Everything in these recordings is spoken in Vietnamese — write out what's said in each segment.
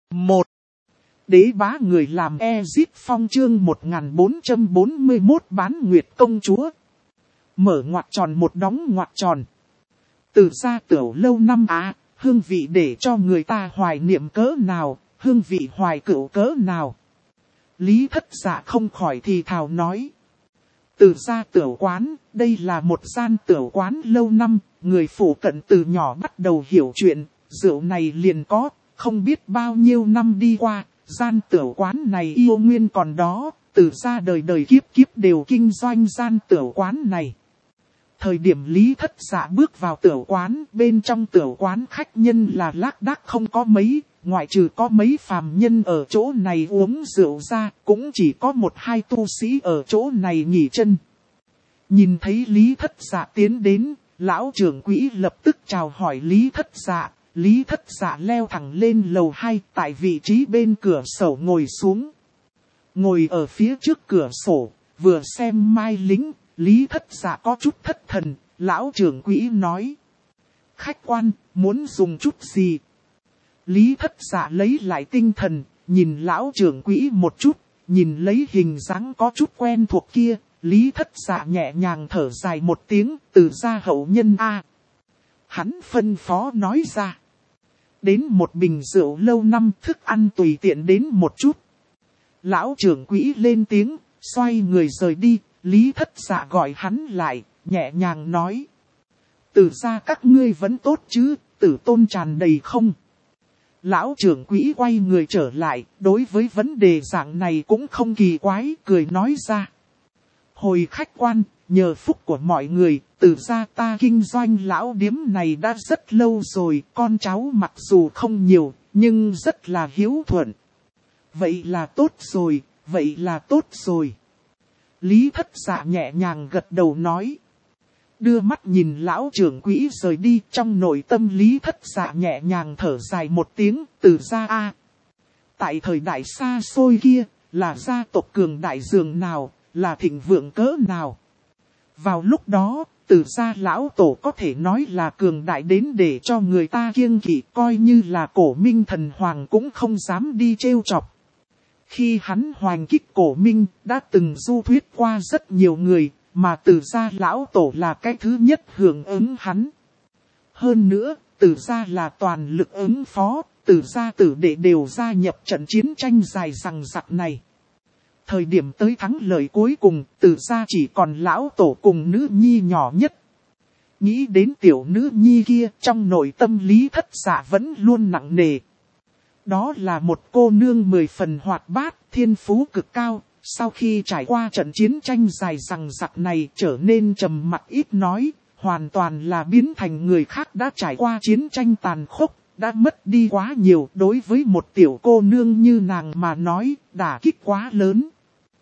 1. Đế bá người làm Ezip Phong chương 1441 bán nguyệt công chúa. Mở ngoặc tròn một đóng ngoặc tròn. Từ gia tiểu lâu năm hương vị để cho người ta hoài niệm cỡ nào, hương vị hoài cửu cỡ nào. Lý Thất Dạ không khỏi thì thào nói. Từ gia tiểu quán, đây là một gian tiểu quán lâu năm, người phủ cận từ nhỏ bắt đầu hiểu chuyện, rượu này liền có, không biết bao nhiêu năm đi qua, gian tiểu quán này yêu nguyên còn đó, từ gia đời đời kiếp kiếp đều kinh doanh gian tiểu quán này. Thời điểm Lý Thất Dạ bước vào tiểu quán, bên trong tiểu quán khách nhân là lác đác không có mấy, ngoại trừ có mấy phàm nhân ở chỗ này uống rượu ra, cũng chỉ có một hai tu sĩ ở chỗ này nghỉ chân. Nhìn thấy Lý Thất Dạ tiến đến, lão trưởng quỹ lập tức chào hỏi Lý Thất Dạ. Lý Thất Dạ leo thẳng lên lầu 2 tại vị trí bên cửa sổ ngồi xuống. Ngồi ở phía trước cửa sổ, vừa xem Mai Lính, Lý Thất Dạ có chút thất thần, lão trưởng quỹ nói. Khách quan, muốn dùng chút gì? Lý Thất Dạ lấy lại tinh thần, nhìn lão trưởng quỹ một chút, nhìn lấy hình dáng có chút quen thuộc kia, Lý Thất Dạ nhẹ nhàng thở dài một tiếng, từ gia hậu nhân a. Hắn phân phó nói ra. Đến một bình rượu lâu năm, thức ăn tùy tiện đến một chút. Lão trưởng quỹ lên tiếng, xoay người rời đi, Lý Thất Dạ gọi hắn lại, nhẹ nhàng nói. Từ gia các ngươi vẫn tốt chứ, tử tôn tràn đầy không? Lão trưởng quỹ quay người trở lại, đối với vấn đề dạng này cũng không kỳ quái, cười nói ra. Hồi khách quan, nhờ phúc của mọi người, từ gia ta kinh doanh lão điếm này đã rất lâu rồi, con cháu mặc dù không nhiều, nhưng rất là hiếu thuận. Vậy là tốt rồi, vậy là tốt rồi. Lý Thất Dạ nhẹ nhàng gật đầu nói. Đưa mắt nhìn lão trưởng quỹ rời đi, trong nội tâm Lý Thất Dạ nhẹ nhàng thở dài một tiếng, từ gia a. Tại thời đại xa xôi kia, là gia tộc cường đại dường nào, là thịnh vượng cỡ nào. Vào lúc đó, từ gia lão tổ có thể nói là cường đại đến để cho người ta kiêng kỵ, coi như là cổ minh thần hoàng cũng không dám đi trêu chọc. Khi hắn hoành kích cổ minh, đã từng du thuyết qua rất nhiều người, mà từ gia lão tổ là cái thứ nhất hưởng ứng hắn. Hơn nữa, từ gia là toàn lực ứng phó, từ gia tử đệ đều gia nhập trận chiến tranh dài dằng dặc này. Thời điểm tới thắng lợi cuối cùng, từ gia chỉ còn lão tổ cùng nữ nhi nhỏ nhất. Nghĩ đến tiểu nữ nhi kia, trong nội tâm Lý Thất Dạ vẫn luôn nặng nề. Đó là một cô nương 10 phần hoạt bát, thiên phú cực cao, sau khi trải qua trận chiến tranh dài dằng dặc này trở nên trầm mặc ít nói, hoàn toàn là biến thành người khác đã trải qua chiến tranh tàn khốc, đã mất đi quá nhiều. Đối với một tiểu cô nương như nàng mà nói, đả kích quá lớn.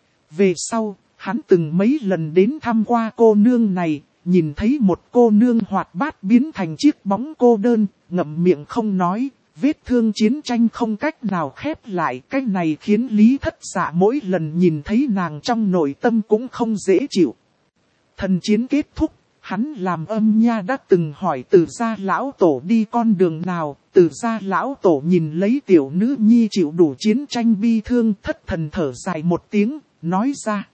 Về sau, hắn từng mấy lần đến thăm qua cô nương này, nhìn thấy một cô nương hoạt bát biến thành chiếc bóng cô đơn, ngậm miệng không nói, vết thương chiến tranh không cách nào khép lại. Cái này khiến Lý Thất Dạ mỗi lần nhìn thấy nàng trong nội tâm cũng không dễ chịu. Thần chiến kết thúc, hắn làm âm nha đã từng hỏi từ gia lão tổ đi con đường nào, từ gia lão tổ nhìn lấy tiểu nữ nhi chịu đủ chiến tranh bi thương, thất thần thở dài một tiếng, nói ra.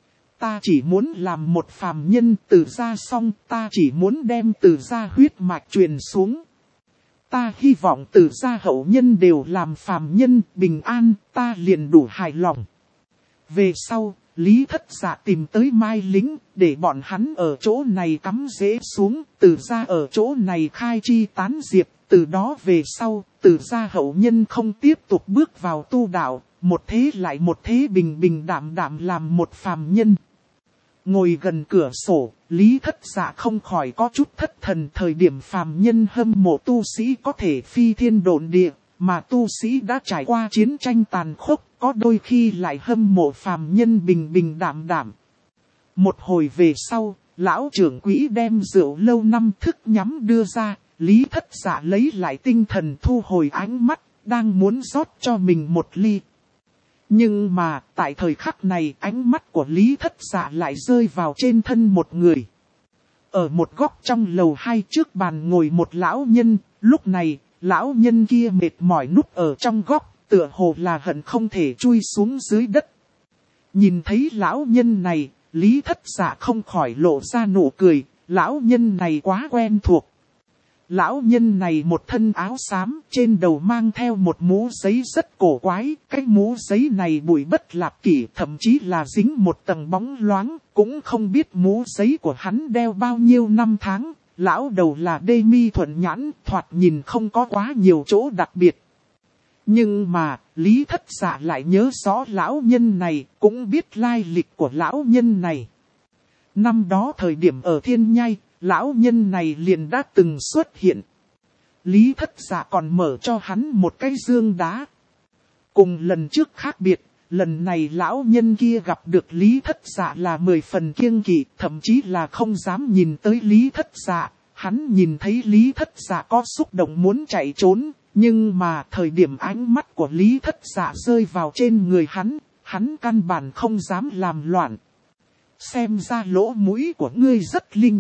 Ta chỉ muốn làm một phàm nhân, từ gia xong, ta chỉ muốn đem từ gia huyết mạch truyền xuống. Ta hy vọng từ gia hậu nhân đều làm phàm nhân, bình an, ta liền đủ hài lòng. Về sau, Lý Thất Dạ tìm tới Mai Lính, để bọn hắn ở chỗ này cắm rễ xuống, từ gia ở chỗ này khai chi tán diệp. Từ đó về sau, từ gia hậu nhân không tiếp tục bước vào tu đạo, một thế lại một thế bình bình đạm đạm làm một phàm nhân. Ngồi gần cửa sổ, Lý Thất Dạ không khỏi có chút thất thần. Thời điểm phàm nhân hâm mộ tu sĩ có thể phi thiên độn địa, mà tu sĩ đã trải qua chiến tranh tàn khốc, có đôi khi lại hâm mộ phàm nhân bình bình đạm đạm. Một hồi về sau, lão trưởng quỹ đem rượu lâu năm thức nhắm đưa ra, Lý Thất Dạ lấy lại tinh thần thu hồi ánh mắt, đang muốn rót cho mình một ly. Nhưng mà, tại thời khắc này, ánh mắt của Lý Thất Dạ lại rơi vào trên thân một người. Ở một góc trong lầu 2 trước bàn ngồi một lão nhân, lúc này, lão nhân kia mệt mỏi núp ở trong góc, tựa hồ là hận không thể chui xuống dưới đất. Nhìn thấy lão nhân này, Lý Thất Dạ không khỏi lộ ra nụ cười, lão nhân này quá quen thuộc. Lão nhân này một thân áo xám, trên đầu mang theo một mũ giấy rất cổ quái, cái mũ giấy này bụi bất lạp kỷ, thậm chí là dính một tầng bóng loáng, cũng không biết mũ giấy của hắn đeo bao nhiêu năm tháng. Lão đầu là đê mi thuận nhãn, thoạt nhìn không có quá nhiều chỗ đặc biệt. Nhưng mà, Lý Thất Dạ lại nhớ rõ lão nhân này, cũng biết lai lịch của lão nhân này. Năm đó thời điểm ở Thiên Nhai, lão nhân này liền đã từng xuất hiện. Lý Thất Dạ còn mở cho hắn một cái dương đá. Cùng lần trước khác biệt, lần này lão nhân kia gặp được Lý Thất Dạ là 10 phần kiêng kỵ, thậm chí là không dám nhìn tới Lý Thất Dạ. Hắn nhìn thấy Lý Thất Dạ có xúc động muốn chạy trốn, nhưng mà thời điểm ánh mắt của Lý Thất Dạ rơi vào trên người hắn căn bản không dám làm loạn. Xem ra lỗ mũi của ngươi rất linh.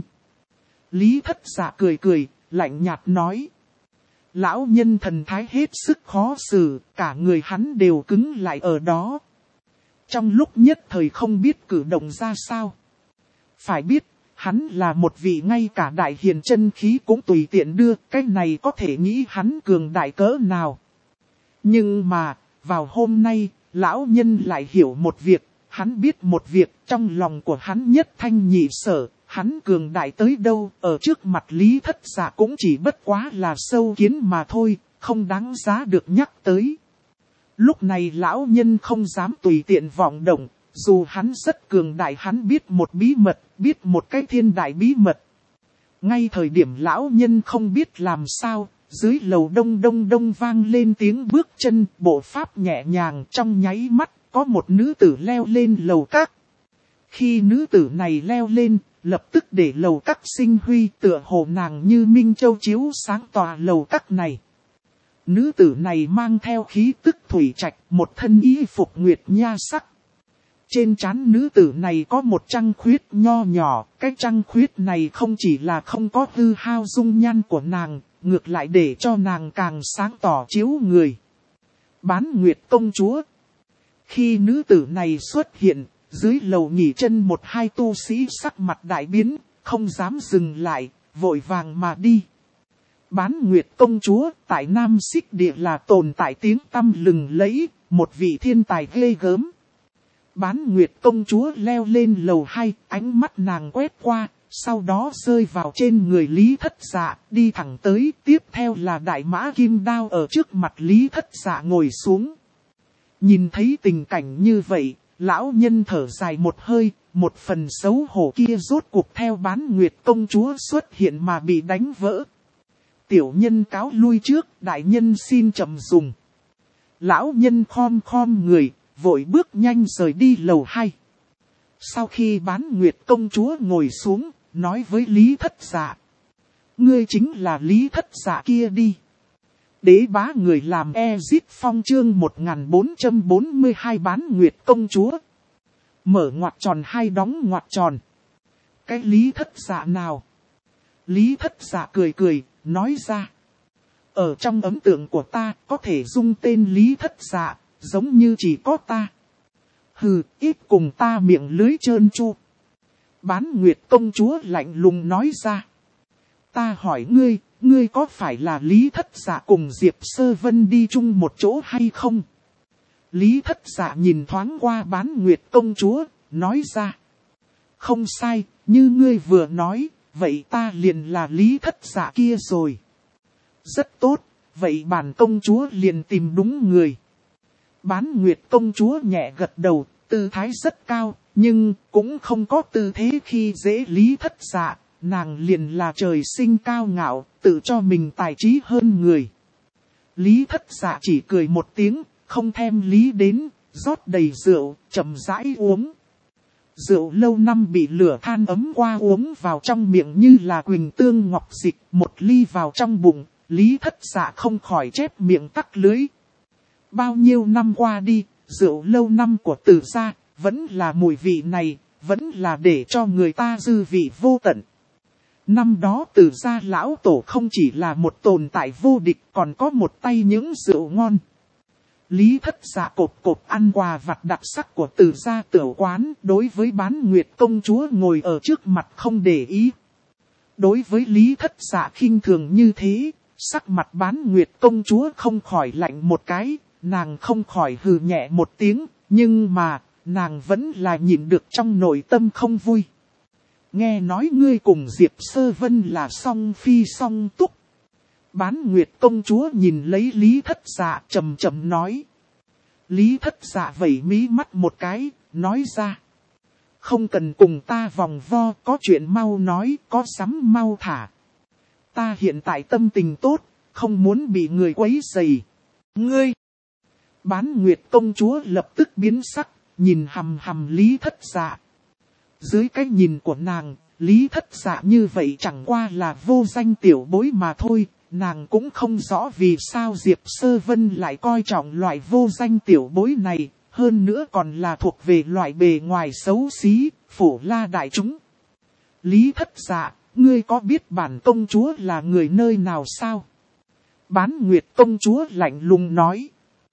Lý Thất Dạ cười cười, lạnh nhạt nói. Lão nhân thần thái hết sức khó xử, cả người hắn đều cứng lại ở đó. Trong lúc nhất thời không biết cử động ra sao. Phải biết, hắn là một vị ngay cả đại hiền chân khí cũng tùy tiện đưa, cái này có thể nghĩ hắn cường đại cỡ nào. Nhưng mà, vào hôm nay, lão nhân lại hiểu một việc, hắn biết một việc, trong lòng của hắn nhất thanh nhị sở. Hắn cường đại tới đâu, ở trước mặt Lý Thất Dạ cũng chỉ bất quá là sâu kiến mà thôi, không đáng giá được nhắc tới. Lúc này lão nhân không dám tùy tiện vọng động, dù hắn rất cường đại, hắn biết một bí mật, biết một cái thiên đại bí mật. Ngay thời điểm lão nhân không biết làm sao, dưới lầu đông đông đông vang lên tiếng bước chân, bộ pháp nhẹ nhàng, trong nháy mắt, có một nữ tử leo lên lầu các. Khi nữ tử này leo lên, lập tức để lầu các sinh huy, tựa hồ nàng như minh châu chiếu sáng tòa lầu các này. Nữ tử này mang theo khí tức thủy trạch, một thân y phục nguyệt nha sắc. Trên trán nữ tử này có một trăng khuyết nho nhỏ, cái trăng khuyết này không chỉ là không có hư hao dung nhan của nàng, ngược lại để cho nàng càng sáng tỏ chiếu người. Bán Nguyệt công chúa. Khi nữ tử này xuất hiện, dưới lầu nghỉ chân một hai tu sĩ sắc mặt đại biến, không dám dừng lại, vội vàng mà đi. Bán Nguyệt công chúa tại Nam Xích Địa là tồn tại tiếng tăm lừng lẫy, một vị thiên tài ghê gớm. Bán Nguyệt công chúa leo lên lầu 2, ánh mắt nàng quét qua, sau đó rơi vào trên người Lý Thất Dạ, đi thẳng tới, tiếp theo là đại mã kim đao ở trước mặt Lý Thất Dạ ngồi xuống. Nhìn thấy tình cảnh như vậy, lão nhân thở dài một hơi, một phần xấu hổ kia rốt cuộc theo Bán Nguyệt công chúa xuất hiện mà bị đánh vỡ. Tiểu nhân cáo lui trước, đại nhân xin chậm dùng. Lão nhân khom người, vội bước nhanh rời đi lầu 2. Sau khi Bán Nguyệt công chúa ngồi xuống, nói với Lý Thất Dạ. Ngươi chính là Lý Thất Dạ kia đi. Đế bá người làm Ezip Phong chương 1442 Bán Nguyệt công chúa. Mở ngoặc tròn hay đóng ngoặc tròn. Cái Lý Thất Dạ nào? Lý Thất Dạ cười cười, nói ra. Ở trong ấn tượng của ta, có thể dung tên Lý Thất Dạ, giống như chỉ có ta. Hừ, ít cùng ta miệng lưới trơn chu. Bán Nguyệt công chúa lạnh lùng nói ra. Ta hỏi ngươi, ngươi có phải là Lý Thất Dạ cùng Diệp Sơ Vân đi chung một chỗ hay không? Lý Thất Dạ nhìn thoáng qua Bán Nguyệt công chúa, nói ra. Không sai, như ngươi vừa nói, vậy ta liền là Lý Thất Dạ kia rồi. Rất tốt, vậy bản công chúa liền tìm đúng người. Bán Nguyệt công chúa nhẹ gật đầu, tư thái rất cao, nhưng cũng không có tư thế khi dễ Lý Thất Dạ, nàng liền là trời sinh cao ngạo, tự cho mình tài trí hơn người. Lý Thất Dạ chỉ cười một tiếng, không thèm lý đến, rót đầy rượu, chậm rãi uống. Rượu lâu năm bị lửa than ấm qua uống vào trong miệng như là quỳnh tương ngọc dịch, một ly vào trong bụng, Lý Thất Dạ không khỏi chép miệng tắc lưới. Bao nhiêu năm qua đi, rượu lâu năm của Từ gia, vẫn là mùi vị này, vẫn là để cho người ta dư vị vô tận. Năm đó Từ gia lão tổ không chỉ là một tồn tại vô địch, còn có một tay những rượu ngon. Lý Thất Dạ cộp cộp ăn quà vặt đặc sắc của Từ gia tiểu quán, đối với Bán Nguyệt công chúa ngồi ở trước mặt không để ý. Đối với Lý Thất Dạ khinh thường như thế, sắc mặt Bán Nguyệt công chúa không khỏi lạnh một cái, nàng không khỏi hừ nhẹ một tiếng, nhưng mà, nàng vẫn là nhịn được trong nội tâm không vui. Nghe nói ngươi cùng Diệp Sơ Vân là song phi song túc. Bán Nguyệt công chúa nhìn lấy Lý Thất Dạ trầm trầm nói. Lý Thất Dạ vẩy mí mắt một cái, nói ra. Không cần cùng ta vòng vo, có chuyện mau nói, có sắm mau thả. Ta hiện tại tâm tình tốt, không muốn bị người quấy rầy. Ngươi! Bán Nguyệt công chúa lập tức biến sắc, nhìn hằm hằm Lý Thất Dạ. Dưới cái nhìn của nàng, Lý Thất Dạ như vậy chẳng qua là vô danh tiểu bối mà thôi. Nàng cũng không rõ vì sao Diệp Sơ Vân lại coi trọng loại vô danh tiểu bối này, hơn nữa còn là thuộc về loại bề ngoài xấu xí, phổ la đại chúng. Lý Thất Dạ, ngươi có biết bản công chúa là người nơi nào sao? Bán Nguyệt công chúa lạnh lùng nói.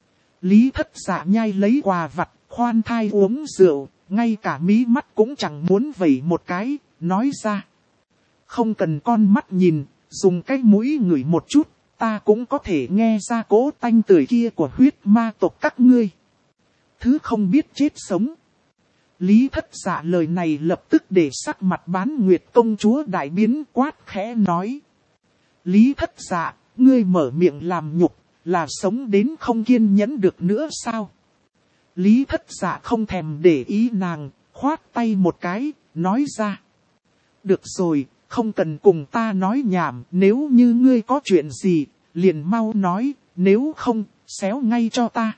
Lý Thất Dạ nhai lấy quà vặt, khoan thai uống rượu, ngay cả mí mắt cũng chẳng muốn vẩy một cái, nói ra. Không cần con mắt nhìn. Dùng cái mũi ngửi một chút, ta cũng có thể nghe ra cỗ tanh tưởi kia của huyết ma tộc các ngươi. Thứ không biết chết sống. Lý Thất Dạ lời này lập tức để sắc mặt Bán Nguyệt công chúa đại biến, quát khẽ nói. Lý Thất Dạ, ngươi mở miệng làm nhục, là sống đến không kiên nhẫn được nữa sao? Lý Thất Dạ không thèm để ý nàng, khoát tay một cái, nói ra. Được rồi. Không cần cùng ta nói nhảm, nếu như ngươi có chuyện gì, liền mau nói, nếu không, xéo ngay cho ta.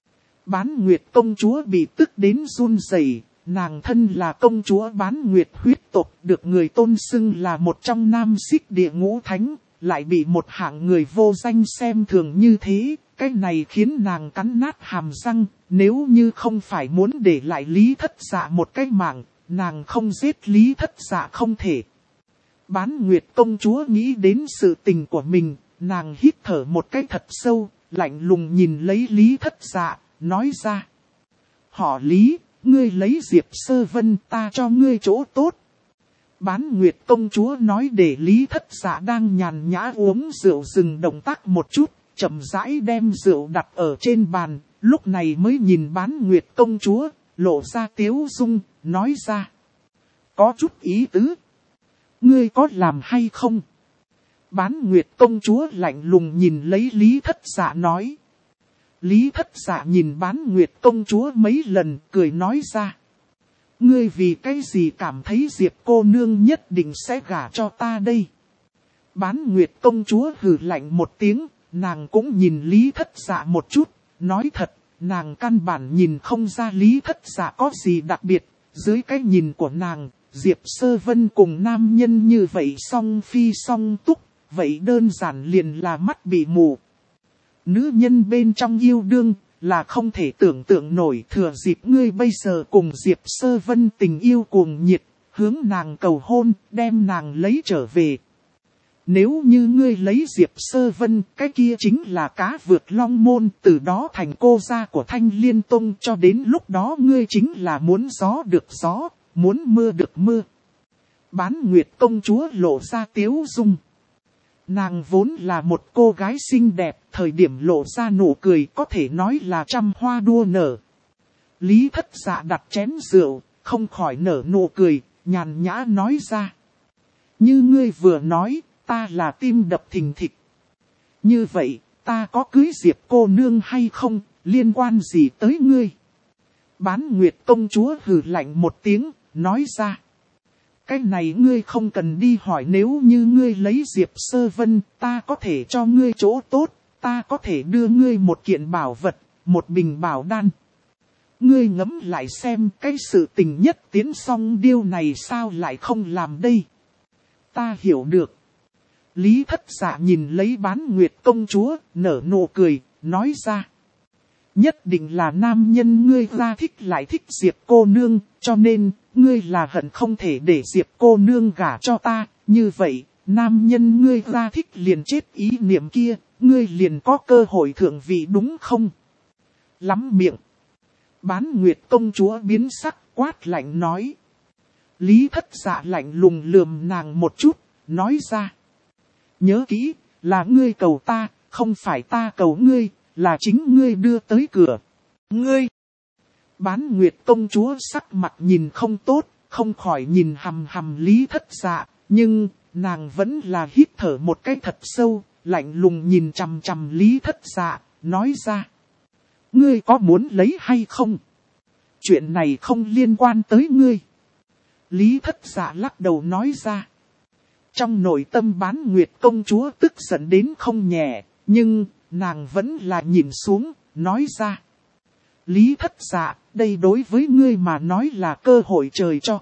Bán Nguyệt công chúa bị tức đến run rẩy, nàng thân là công chúa Bán Nguyệt huyết tộc, được người tôn xưng là một trong nam xích địa ngũ thánh, lại bị một hạng người vô danh xem thường như thế, cái này khiến nàng cắn nát hàm răng, nếu như không phải muốn để lại Lý Thất Dạ một cái mạng, nàng không giết Lý Thất Dạ không thể. Bán Nguyệt công chúa nghĩ đến sự tình của mình, nàng hít thở một cái thật sâu, lạnh lùng nhìn lấy Lý Thất Dạ, nói ra. Họ Lý, ngươi lấy Diệp Sơ Vân, ta cho ngươi chỗ tốt. Bán Nguyệt công chúa nói để Lý Thất Dạ đang nhàn nhã uống rượu dừng động tác một chút, chậm rãi đem rượu đặt ở trên bàn, lúc này mới nhìn Bán Nguyệt công chúa, lộ ra tiếu dung, nói ra. Có chút ý tứ. Ngươi có làm hay không? Bán Nguyệt công chúa lạnh lùng nhìn lấy Lý Thất Dạ nói. Lý Thất Dạ nhìn Bán Nguyệt công chúa mấy lần cười nói ra. Ngươi vì cái gì cảm thấy Diệp cô nương nhất định sẽ gả cho ta đây? Bán Nguyệt công chúa hừ lạnh một tiếng, nàng cũng nhìn Lý Thất Dạ một chút, nói thật, nàng căn bản nhìn không ra Lý Thất Dạ có gì đặc biệt, dưới cái nhìn của nàng. Diệp Sơ Vân cùng nam nhân như vậy song phi song túc, vậy đơn giản liền là mắt bị mù. Nữ nhân bên trong yêu đương là không thể tưởng tượng nổi, thừa dịp ngươi bây giờ cùng Diệp Sơ Vân tình yêu cuồng nhiệt, hướng nàng cầu hôn, đem nàng lấy trở về. Nếu như ngươi lấy Diệp Sơ Vân, cái kia chính là cá vượt long môn, từ đó thành cô gia của Thanh Liên Tông, cho đến lúc đó ngươi chính là muốn gió được gió. Muốn mưa được mưa. Bán Nguyệt công chúa lộ ra tiếu dung. Nàng vốn là một cô gái xinh đẹp, thời điểm lộ ra nụ cười có thể nói là trăm hoa đua nở. Lý Thất Dạ đặt chén rượu, không khỏi nở nụ cười, nhàn nhã nói ra. Như ngươi vừa nói, ta là tim đập thình thịch. Như vậy, ta có cưới Diệp cô nương hay không, liên quan gì tới ngươi? Bán Nguyệt công chúa hừ lạnh một tiếng, nói ra. Cái này ngươi không cần đi hỏi, nếu như ngươi lấy Diệp Sơ Vân, ta có thể cho ngươi chỗ tốt, ta có thể đưa ngươi một kiện bảo vật, một bình bảo đan. Ngươi ngẫm lại xem cái sự tình nhất tiến song điêu này sao lại không làm đây. Ta hiểu được. Lý Thất Dạ nhìn lấy Bán Nguyệt công chúa, nở nụ cười, nói ra. Nhất định là nam nhân ngươi ra thích lại thích Diệp cô nương, cho nên, ngươi là hận không thể để Diệp cô nương gả cho ta, như vậy, nam nhân ngươi ra thích liền chết ý niệm kia, ngươi liền có cơ hội thượng vị đúng không? Lắm miệng. Bán Nguyệt công chúa biến sắc, quát lạnh nói. Lý Thất Dạ lạnh lùng lườm nàng một chút, nói ra. Nhớ kỹ, là ngươi cầu ta, không phải ta cầu ngươi, là chính ngươi đưa tới cửa. Ngươi! Bán Nguyệt công chúa sắc mặt nhìn không tốt, không khỏi nhìn hằm hằm Lý Thất Dạ, nhưng nàng vẫn là hít thở một cái thật sâu, lạnh lùng nhìn chằm chằm Lý Thất Dạ, nói ra. Ngươi có muốn lấy hay không? Chuyện này không liên quan tới ngươi. Lý Thất Dạ lắc đầu nói ra. Trong nội tâm Bán Nguyệt công chúa tức giận đến không nhẹ, nhưng nàng vẫn là nhìn xuống, nói ra. Lý Thất Dạ, đây đối với ngươi mà nói là cơ hội trời cho.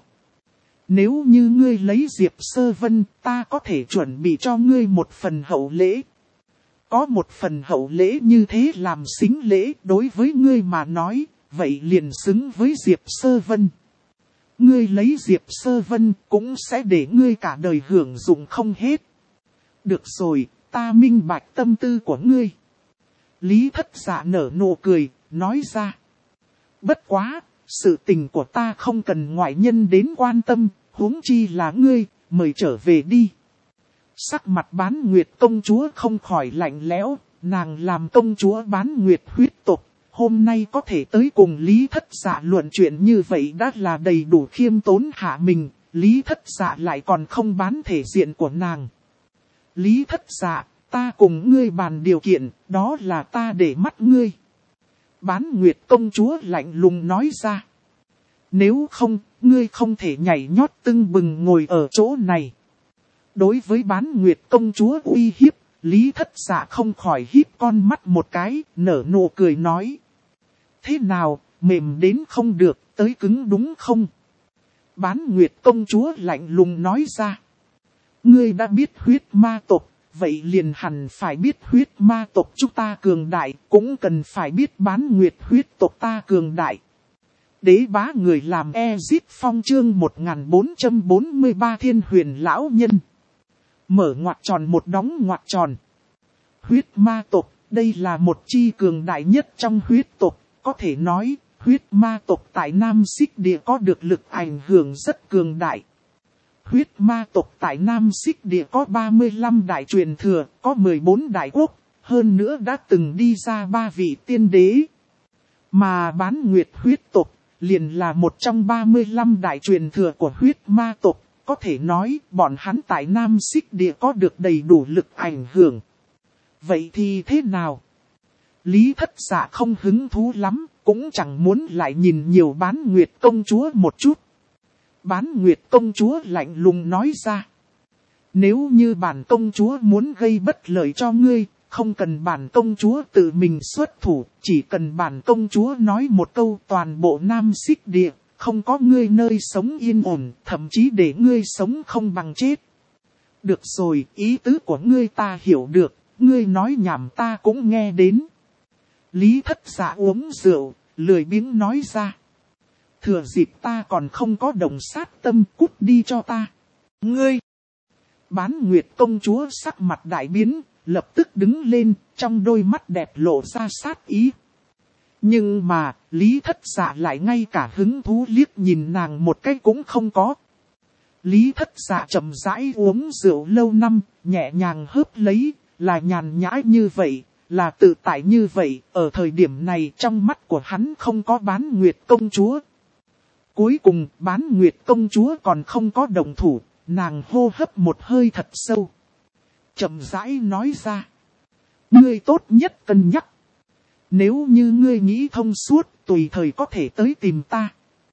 Nếu như ngươi lấy Diệp Sơ Vân, ta có thể chuẩn bị cho ngươi một phần hậu lễ. Có một phần hậu lễ như thế làm xính lễ đối với ngươi mà nói, vậy liền xứng với Diệp Sơ Vân. Ngươi lấy Diệp Sơ Vân cũng sẽ để ngươi cả đời hưởng dụng không hết. Được rồi, ta minh bạch tâm tư của ngươi. Lý Thất Dạ nở nụ cười, nói ra. Bất quá, sự tình của ta không cần ngoại nhân đến quan tâm, huống chi là ngươi, mời trở về đi. Sắc mặt Bán Nguyệt công chúa không khỏi lạnh lẽo, nàng làm công chúa Bán Nguyệt huyết tộc, hôm nay có thể tới cùng Lý Thất Dạ luận chuyện như vậy đã là đầy đủ khiêm tốn hạ mình, Lý Thất Dạ lại còn không bán thể diện của nàng. Lý Thất Dạ, ta cùng ngươi bàn điều kiện, đó là ta để mắt ngươi. Bán Nguyệt công chúa lạnh lùng nói ra. Nếu không, ngươi không thể nhảy nhót tưng bừng ngồi ở chỗ này. Đối với Bán Nguyệt công chúa uy hiếp, Lý Thất Dạ không khỏi híp con mắt một cái, nở nụ cười nói. Thế nào, mềm đến không được, tới cứng đúng không? Bán Nguyệt công chúa lạnh lùng nói ra. Ngươi đã biết huyết ma tộc, vậy liền hẳn phải biết huyết ma tộc chúng ta cường đại, cũng cần phải biết Bán Nguyệt huyết tộc ta cường đại. Đế bá người làm Ezit Phong chương 1443 Thiên Huyền Lão Nhân. Mở ngoặc tròn một đóng ngoặc tròn. Huyết ma tộc, đây là một chi cường đại nhất trong huyết tộc, có thể nói, huyết ma tộc tại Nam Xích Địa có được lực ảnh hưởng rất cường đại. Huyết ma tộc tại Nam Xích Địa có 35 đại truyền thừa, có 14 đại quốc, hơn nữa đã từng đi ra 3 vị tiên đế. Mà Bán Nguyệt huyết tộc, liền là một trong 35 đại truyền thừa của huyết ma tộc, có thể nói bọn hắn tại Nam Xích Địa có được đầy đủ lực ảnh hưởng. Vậy thì thế nào? Lý Thất Dạ không hứng thú lắm, cũng chẳng muốn lại nhìn nhiều Bán Nguyệt công chúa một chút. Bán Nguyệt công chúa lạnh lùng nói ra. Nếu như bản công chúa muốn gây bất lợi cho ngươi, không cần bản công chúa tự mình xuất thủ, chỉ cần bản công chúa nói một câu toàn bộ Nam Xích Địa, không có ngươi nơi sống yên ổn, thậm chí để ngươi sống không bằng chết. Được rồi, ý tứ của ngươi ta hiểu được, ngươi nói nhảm ta cũng nghe đến. Lý Thất Dạ uống rượu, lười biếng nói ra. Thừa dịp ta còn không có đồng sát tâm, cút đi cho ta. Ngươi! Bán Nguyệt công chúa sắc mặt đại biến, lập tức đứng lên, trong đôi mắt đẹp lộ ra sát ý. Nhưng mà, Lý Thất Dạ lại ngay cả hứng thú liếc nhìn nàng một cái cũng không có. Lý Thất Dạ chậm rãi uống rượu lâu năm, nhẹ nhàng hớp lấy, là nhàn nhã như vậy, là tự tại như vậy, ở thời điểm này trong mắt của hắn không có Bán Nguyệt công chúa. Cuối cùng, Bán Nguyệt công chúa còn không có động thủ, nàng hô hấp một hơi thật sâu. Chậm rãi nói ra. Ngươi tốt nhất cân nhắc. Nếu như ngươi nghĩ thông suốt, tùy thời có thể tới tìm ta.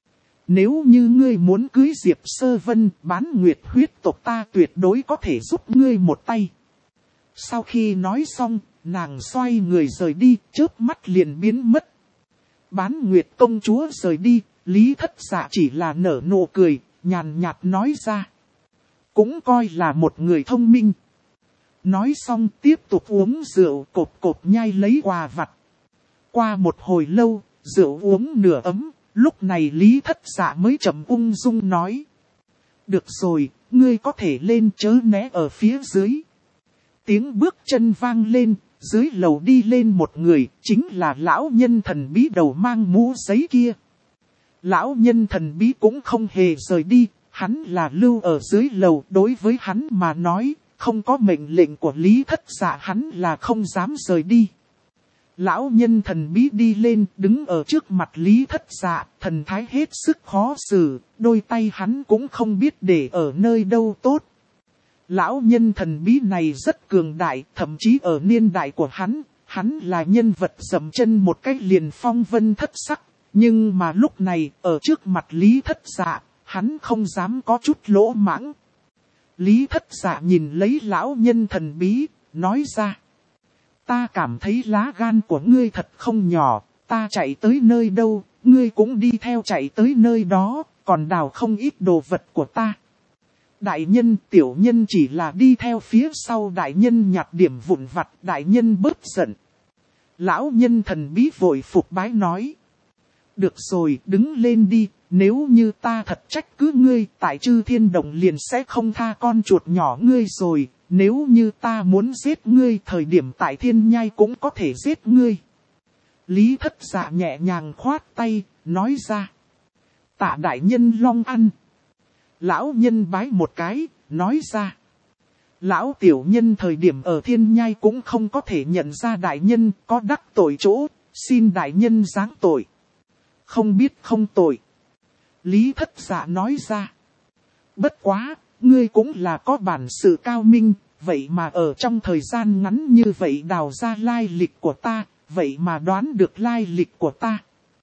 Nếu như ngươi muốn cưới Diệp Sơ Vân, Bán Nguyệt huyết tộc ta tuyệt đối có thể giúp ngươi một tay. Sau khi nói xong, nàng xoay người rời đi, chớp mắt liền biến mất. Bán Nguyệt công chúa rời đi, Lý Thất Dạ chỉ là nở nụ cười, nhàn nhạt nói ra. Cũng coi là một người thông minh. Nói xong tiếp tục uống rượu, cộp nhai lấy quà vặt. Qua một hồi lâu, rượu uống nửa ấm, lúc này Lý Thất Dạ mới chậm ung dung nói. Được rồi, ngươi có thể lên chớ né ở phía dưới. Tiếng bước chân vang lên, dưới lầu đi lên một người, chính là lão nhân thần bí đầu mang mũ giấy kia. Lão nhân thần bí cũng không hề rời đi, hắn là lưu ở dưới lầu, đối với hắn mà nói, không có mệnh lệnh của Lý Thất Dạ hắn là không dám rời đi. Lão nhân thần bí đi lên, đứng ở trước mặt Lý Thất Dạ, thần thái hết sức khó xử, đôi tay hắn cũng không biết để ở nơi đâu tốt. Lão nhân thần bí này rất cường đại, thậm chí ở niên đại của hắn là nhân vật dậm chân một cách liền phong vân thất sắc. Nhưng mà lúc này, ở trước mặt Lý Thất Dạ, hắn không dám có chút lỗ mãng. Lý Thất Dạ nhìn lấy lão nhân thần bí, nói ra. Ta cảm thấy lá gan của ngươi thật không nhỏ, ta chạy tới nơi đâu, ngươi cũng đi theo chạy tới nơi đó, còn đào không ít đồ vật của ta. Đại nhân, tiểu nhân chỉ là đi theo phía sau đại nhân nhặt điểm vụn vặt, đại nhân bớt giận. Lão nhân thần bí vội phục bái nói. Được rồi, đứng lên đi, nếu như ta thật trách cứ ngươi, tại Chư Thiên Động liền sẽ không tha con chuột nhỏ ngươi rồi, nếu như ta muốn giết ngươi, thời điểm tại Thiên Nhai cũng có thể giết ngươi. Lý Thất Dạ nhẹ nhàng khoát tay, nói ra. Tạ đại nhân long ăn. Lão nhân bái một cái, nói ra. Lão tiểu nhân thời điểm ở Thiên Nhai cũng không có thể nhận ra đại nhân có đắc tội chỗ, xin đại nhân giáng tội. Không biết không tội. Lý Thất Dạ nói ra. Bất quá, ngươi cũng là có bản sự cao minh, vậy mà ở trong thời gian ngắn như vậy đào ra lai lịch của ta, vậy mà đoán được lai lịch của ta.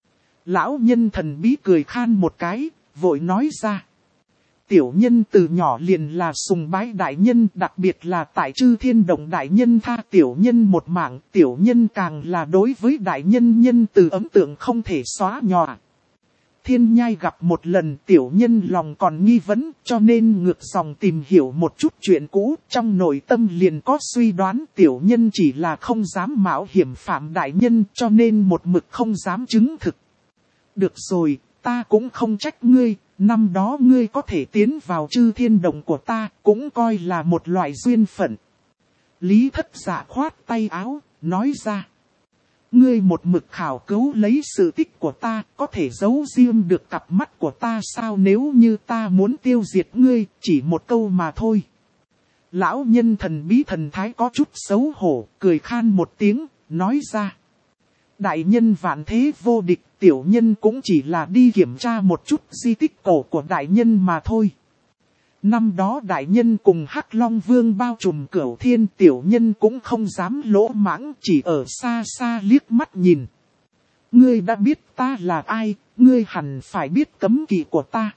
Lão nhân thần bí cười khan một cái, vội nói ra. Tiểu nhân từ nhỏ liền là sùng bái đại nhân, đặc biệt là tại Chư Thiên Động đại nhân tha tiểu nhân một mạng, tiểu nhân càng là đối với đại nhân nhân từ ấn tượng không thể xóa nhòa. Thiên Nhai gặp một lần tiểu nhân lòng còn nghi vấn, cho nên ngược dòng tìm hiểu một chút chuyện cũ, trong nội tâm liền có suy đoán tiểu nhân chỉ là không dám mạo hiểm phạm đại nhân, cho nên một mực không dám chứng thực. Được rồi, ta cũng không trách ngươi, năm đó ngươi có thể tiến vào Chư Thiên Động của ta, cũng coi là một loại duyên phận. Lý Thất Dạ khoát tay áo, nói ra. Ngươi một mực khảo cứu lấy sự tích của ta, có thể giấu riêng được cặp mắt của ta sao, nếu như ta muốn tiêu diệt ngươi, chỉ một câu mà thôi. Lão nhân thần bí thần thái có chút xấu hổ, cười khan một tiếng, nói ra. Đại nhân vạn thế vô địch, tiểu nhân cũng chỉ là đi kiểm tra một chút di tích cổ của đại nhân mà thôi. Năm đó đại nhân cùng Hắc Long Vương bao trùm cửu thiên, tiểu nhân cũng không dám lỗ mãng, chỉ ở xa xa liếc mắt nhìn. Ngươi đã biết ta là ai, ngươi hẳn phải biết cấm kỵ của ta.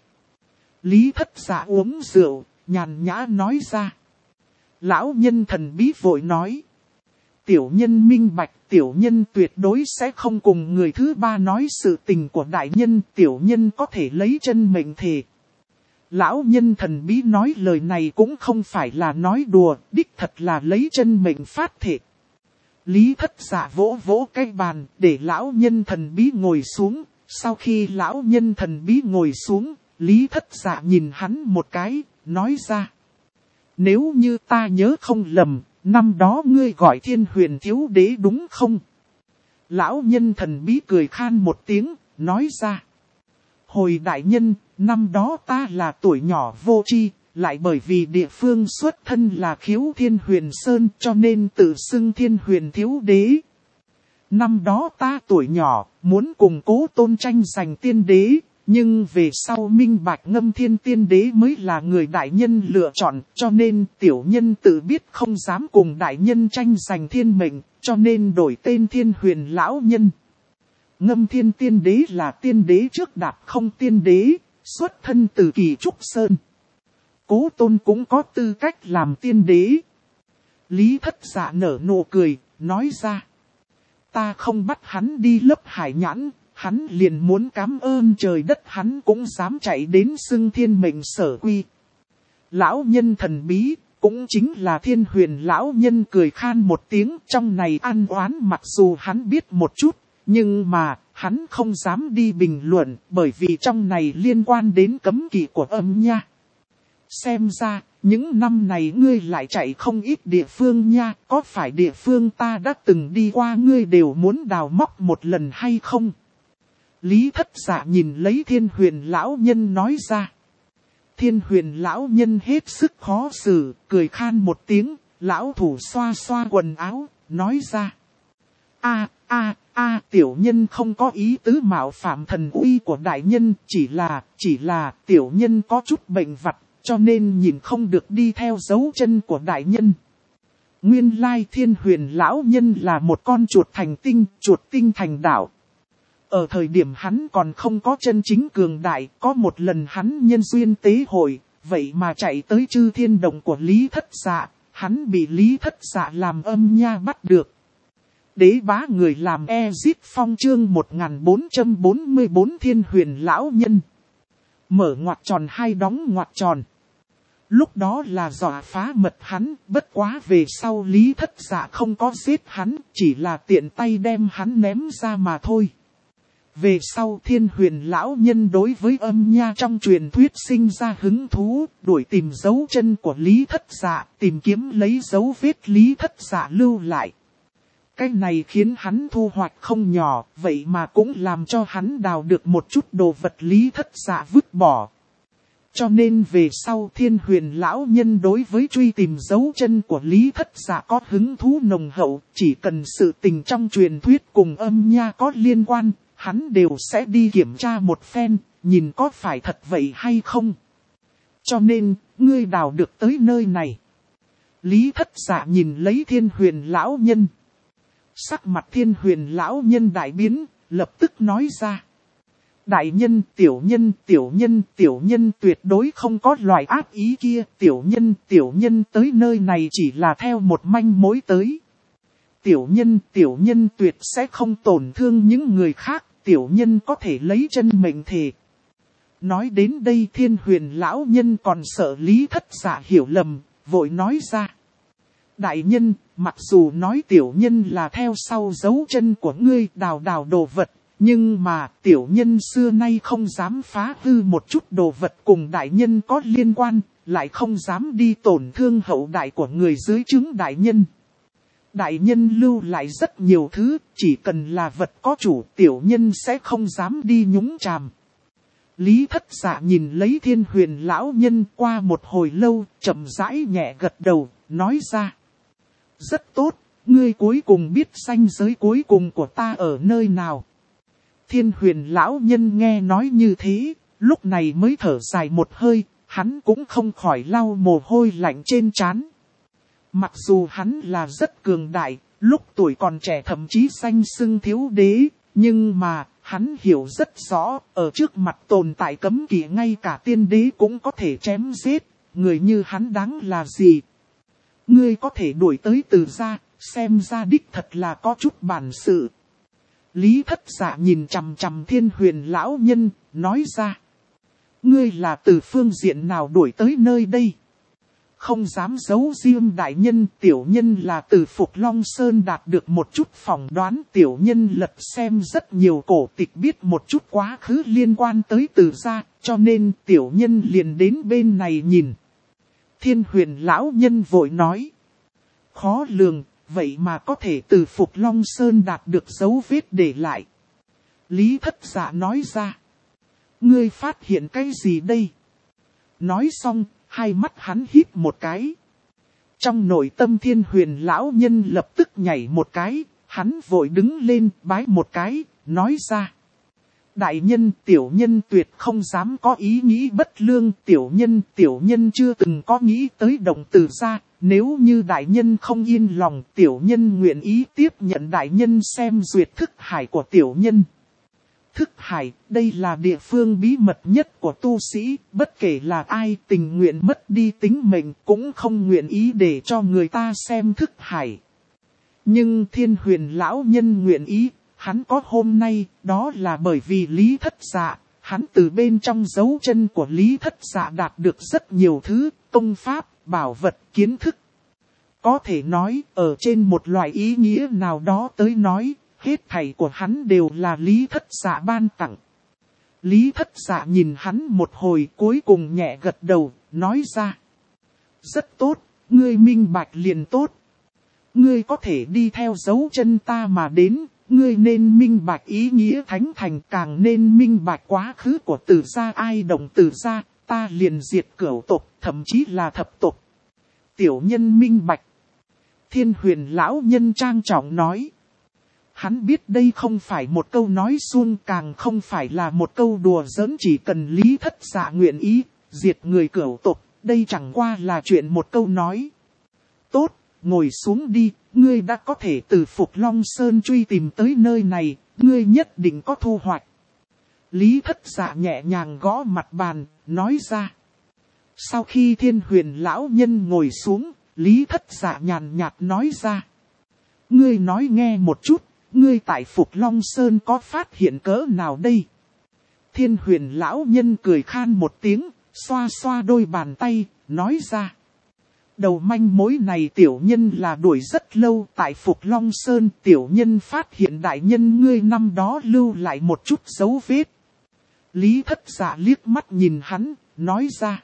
Lý Thất Dạ uống rượu, nhàn nhã nói ra. Lão nhân thần bí vội nói. Tiểu nhân minh bạch, tiểu nhân tuyệt đối sẽ không cùng người thứ ba nói sự tình của đại nhân, tiểu nhân có thể lấy chân mệnh thề. Lão nhân thần bí nói lời này cũng không phải là nói đùa, đích thật là lấy chân mệnh phát thệ. Lý Thất Dạ vỗ vỗ cái bàn, để lão nhân thần bí ngồi xuống. Sau khi lão nhân thần bí ngồi xuống, Lý Thất Dạ nhìn hắn một cái, nói ra. Nếu như ta nhớ không lầm, năm đó ngươi gọi Thiên Huyền Thiếu Đế đúng không? Lão nhân thần bí cười khan một tiếng, nói ra. Hồi đại nhân, năm đó ta là tuổi nhỏ vô tri, lại bởi vì địa phương xuất thân là Khiếu Thiên Huyền Sơn cho nên tự xưng Thiên Huyền Thiếu Đế. Năm đó ta tuổi nhỏ, muốn cùng Cố Tôn tranh giành tiên đế, nhưng về sau minh bạch Ngâm Thiên Tiên Đế mới là người đại nhân lựa chọn, cho nên tiểu nhân tự biết không dám cùng đại nhân tranh giành thiên mệnh, cho nên đổi tên Thiên Huyền Lão Nhân. Ngâm Thiên Tiên Đế là tiên đế trước đạp không tiên đế, xuất thân từ Kỳ Trúc Sơn. Cố Tôn cũng có tư cách làm tiên đế. Lý Thất Dạ nở nụ cười, nói ra. Ta không bắt hắn đi lớp hải nhãn, hắn liền muốn cảm ơn trời đất, hắn cũng dám chạy đến xưng thiên mệnh sở quy. Lão nhân thần bí, cũng chính là Thiên Huyền Lão Nhân cười khan một tiếng, trong này ăn oán mặc dù hắn biết một chút. Nhưng mà, hắn không dám đi bình luận, bởi vì trong này liên quan đến cấm kỵ của âm nha. Xem ra, Những năm này ngươi lại chạy không ít địa phương nha, có phải địa phương ta đã từng đi qua ngươi đều muốn đào móc một lần hay không? Lý Thất Dạ nhìn lấy Thiên Huyền lão nhân nói ra. Thiên Huyền lão nhân hết sức khó xử, cười khan một tiếng, lão thủ xoa xoa quần áo, nói ra. Tiểu nhân không có ý tứ mạo phạm thần uy của đại nhân, chỉ là tiểu nhân có chút bệnh vặt, cho nên nhìn không được đi theo dấu chân của đại nhân. Nguyên lai Thiên Huyền lão nhân là một con chuột tinh thành đạo. Ở thời điểm hắn còn không có chân chính cường đại, có một lần hắn nhân duyên tế hội, vậy mà chạy tới Chư Thiên Động của Lý Thất Dạ, hắn bị Lý Thất Dạ làm âm nha bắt được. Đế bá người làm Ezip Phong chương 1444 Thiên Huyền lão nhân. Mở ngoặc tròn hai đóng ngoặc tròn. Lúc đó là dọa phá mật hắn, bất quá về sau Lý Thất Dạ không có giết hắn, chỉ là tiện tay đem hắn ném ra mà thôi. Về sau Thiên Huyền lão nhân đối với âm nha trong truyền thuyết sinh ra hứng thú, đuổi tìm dấu chân của Lý Thất Dạ, tìm kiếm lấy dấu vết Lý Thất Dạ lưu lại. Cái này khiến hắn thu hoạch không nhỏ, vậy mà cũng làm cho hắn đào được một chút đồ vật Lý Thất Dạ vứt bỏ. Cho nên về sau Thiên Huyền lão nhân đối với truy tìm dấu chân của Lý Thất Dạ có hứng thú nồng hậu, chỉ cần sự tình trong truyền thuyết cùng âm nha có liên quan, hắn đều sẽ đi kiểm tra một phen, nhìn có phải thật vậy hay không. Cho nên, ngươi đào được tới nơi này. Lý Thất Dạ nhìn lấy Thiên Huyền lão nhân. Sắc mặt Thiên Huyền lão nhân đại biến, lập tức nói ra. Đại nhân, tiểu nhân tuyệt đối không có loại ác ý kia, tiểu nhân tới nơi này chỉ là theo một manh mối tới. Tiểu nhân tuyệt sẽ không tổn thương những người khác, tiểu nhân có thể lấy chân mệnh thề. Nói đến đây Thiên Huyền lão nhân còn sợ Lý Thất Dạ hiểu lầm, vội nói ra. Đại nhân, mặc dù nói tiểu nhân là theo sau dấu chân của ngươi đào đồ vật, nhưng mà tiểu nhân xưa nay không dám phá hư một chút đồ vật cùng đại nhân có liên quan, lại không dám đi tổn thương hậu đại của người dưới trướng đại nhân. Đại nhân lưu lại rất nhiều thứ, chỉ cần là vật có chủ tiểu nhân sẽ không dám đi nhúng chàm. Lý Thất Dạ nhìn lấy Thiên Huyền lão nhân qua một hồi lâu, chậm rãi nhẹ gật đầu, nói ra. Rất tốt, ngươi cuối cùng biết ranh giới cuối cùng của ta ở nơi nào. Thiên Huyền lão nhân nghe nói như thế, lúc này mới thở dài một hơi, hắn cũng không khỏi lau mồ hôi lạnh trên trán. Mặc dù hắn là rất cường đại, lúc tuổi còn trẻ thậm chí danh xưng thiếu đế, nhưng mà hắn hiểu rất rõ, ở trước mặt tồn tại cấm kỵ ngay cả tiên đế cũng có thể chém giết, người như hắn đáng là gì? Ngươi có thể đuổi tới Từ gia, xem ra đích thật là có chút bản sự. Lý Thất Dạ nhìn chằm chằm Thiên Huyền lão nhân, nói ra. Ngươi là từ phương diện nào đuổi tới nơi đây? Không dám giấu riêng đại nhân, tiểu nhân là từ Phục Long Sơn đạt được một chút phỏng đoán, tiểu nhân lật xem rất nhiều cổ tịch biết một chút quá khứ liên quan tới Từ gia, cho nên tiểu nhân liền đến bên này nhìn. Thiên Huyền lão nhân vội nói. Khó lường, vậy mà có thể từ Phục Long Sơn đạt được dấu vết để lại. Lý Thất Dạ nói ra. Ngươi phát hiện cái gì đây? Nói xong, hai mắt hắn híp một cái. Trong nội tâm Thiên Huyền lão nhân lập tức nhảy một cái, hắn vội đứng lên bái một cái, nói ra. Đại nhân, tiểu nhân tuyệt không dám có ý nghĩ bất lương, tiểu nhân chưa từng có nghĩ tới động Từ gia, nếu như đại nhân không yên lòng, tiểu nhân nguyện ý tiếp nhận đại nhân xem duyệt thức hải của tiểu nhân. Thức hải, đây là địa phương bí mật nhất của tu sĩ, bất kể là ai tình nguyện mất đi tính mệnh cũng không nguyện ý để cho người ta xem thức hải. Nhưng Thiên Huyền lão nhân nguyện ý. Hắn có hôm nay, đó là bởi vì Lý Thất Dạ, hắn từ bên trong dấu chân của Lý Thất Dạ đạt được rất nhiều thứ, công pháp, bảo vật, kiến thức. Có thể nói, ở trên một loại ý nghĩa nào đó tới nói, hết thảy của hắn đều là Lý Thất Dạ ban tặng. Lý Thất Dạ nhìn hắn một hồi cuối cùng nhẹ gật đầu, nói ra. Rất tốt, ngươi minh bạch liền tốt. Ngươi có thể đi theo dấu chân ta mà đến, ngươi nên minh bạch ý nghĩa thánh thành, càng nên minh bạch quá khứ của Từ gia, ai động Từ gia, ta liền diệt cửu tộc, thậm chí là thập tộc. Tiểu nhân minh bạch. Thiên Huyền lão nhân trang trọng nói. Hắn biết đây không phải một câu nói suông, càng không phải là một câu đùa giỡn, chỉ cần Lý Thất Dạ nguyện ý, diệt người cửu tộc, đây chẳng qua là chuyện một câu nói. Tốt, ngồi xuống đi, ngươi đã có thể từ Phục Long Sơn truy tìm tới nơi này, ngươi nhất định có thu hoạch. Lý Thất Dạ nhẹ nhàng gõ mặt bàn, nói ra. Sau khi Thiên Huyền lão nhân ngồi xuống, Lý Thất Dạ nhàn nhạt nói ra. Ngươi nói nghe một chút, ngươi tại Phục Long Sơn có phát hiện cỡ nào đây? Thiên Huyền lão nhân cười khan một tiếng, xoa xoa đôi bàn tay, nói ra. Đầu manh mối này tiểu nhân là đuổi rất lâu, tại Phục Long Sơn tiểu nhân phát hiện đại nhân ngươi năm đó lưu lại một chút dấu vết. Lý Thất Dạ liếc mắt nhìn hắn, nói ra.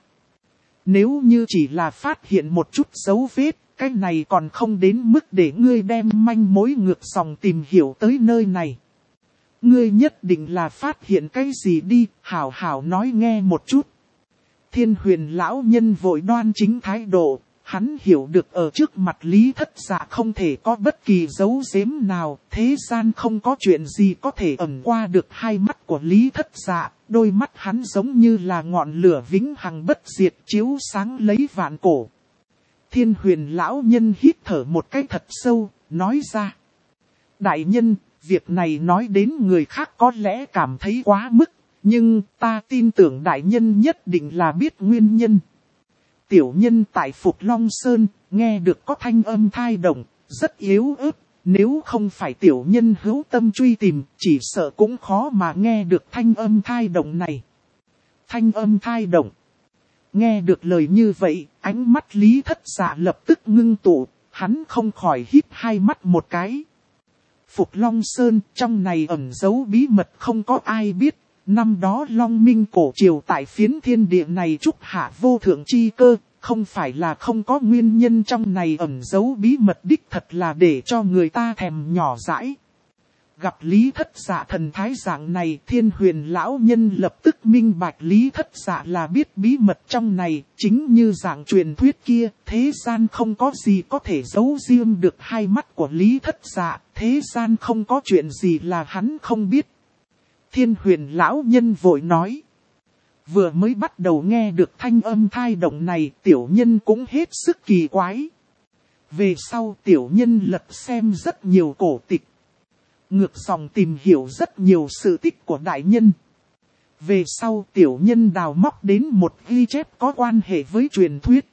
Nếu như chỉ là phát hiện một chút dấu vết, cái này còn không đến mức để ngươi đem manh mối ngược dòng tìm hiểu tới nơi này. Ngươi nhất định là phát hiện cái gì đi, hảo hảo nói nghe một chút. Thiên Huyền lão nhân vội đoan chính thái độ, hắn hiểu được ở trước mặt Lý Thất Dạ không thể có bất kỳ dấu giếm nào, thế gian không có chuyện gì có thể ẩn qua được hai mắt của Lý Thất Dạ, đôi mắt hắn giống như là ngọn lửa vĩnh hằng bất diệt chiếu sáng lấy vạn cổ. Thiên Huyền lão nhân hít thở một cái thật sâu, nói ra. Đại nhân, việc này nói đến người khác có lẽ cảm thấy quá mức, nhưng ta tin tưởng đại nhân nhất định là biết nguyên nhân. Tiểu nhân tại Phục Long Sơn, nghe được có thanh âm thai động, rất yếu ớt, nếu không phải tiểu nhân hữu tâm truy tìm, chỉ sợ cũng khó mà nghe được thanh âm thai động này. Thanh âm thai động. Nghe được lời như vậy, ánh mắt Lý Thất Dạ lập tức ngưng tụ, hắn không khỏi híp hai mắt một cái. Phục Long Sơn, trong này ẩn giấu bí mật không có ai biết. Năm đó Long Minh cổ triều tại phiến thiên địa này trúc hạ vô thượng chi cơ, không phải là không có nguyên nhân, trong này ẩn giấu bí mật đích thật là để cho người ta thèm nhỏ dãi. Gặp Lý Thất Dạ thần thái dạng này, Thiên Huyền lão nhân lập tức minh bạch Lý Thất Dạ là biết bí mật trong này, chính như dạng truyền thuyết kia, thế gian không có gì có thể giấu riêng được hai mắt của Lý Thất Dạ, thế gian không có chuyện gì là hắn không biết. Thiên Huyền lão nhân vội nói. Vừa mới bắt đầu nghe được thanh âm thai động này, tiểu nhân cũng hết sức kỳ quái. Về sau tiểu nhân lật xem rất nhiều cổ tịch. Ngược dòng tìm hiểu rất nhiều sự tích của đại nhân. Về sau tiểu nhân đào móc đến một ghi chép có quan hệ với truyền thuyết.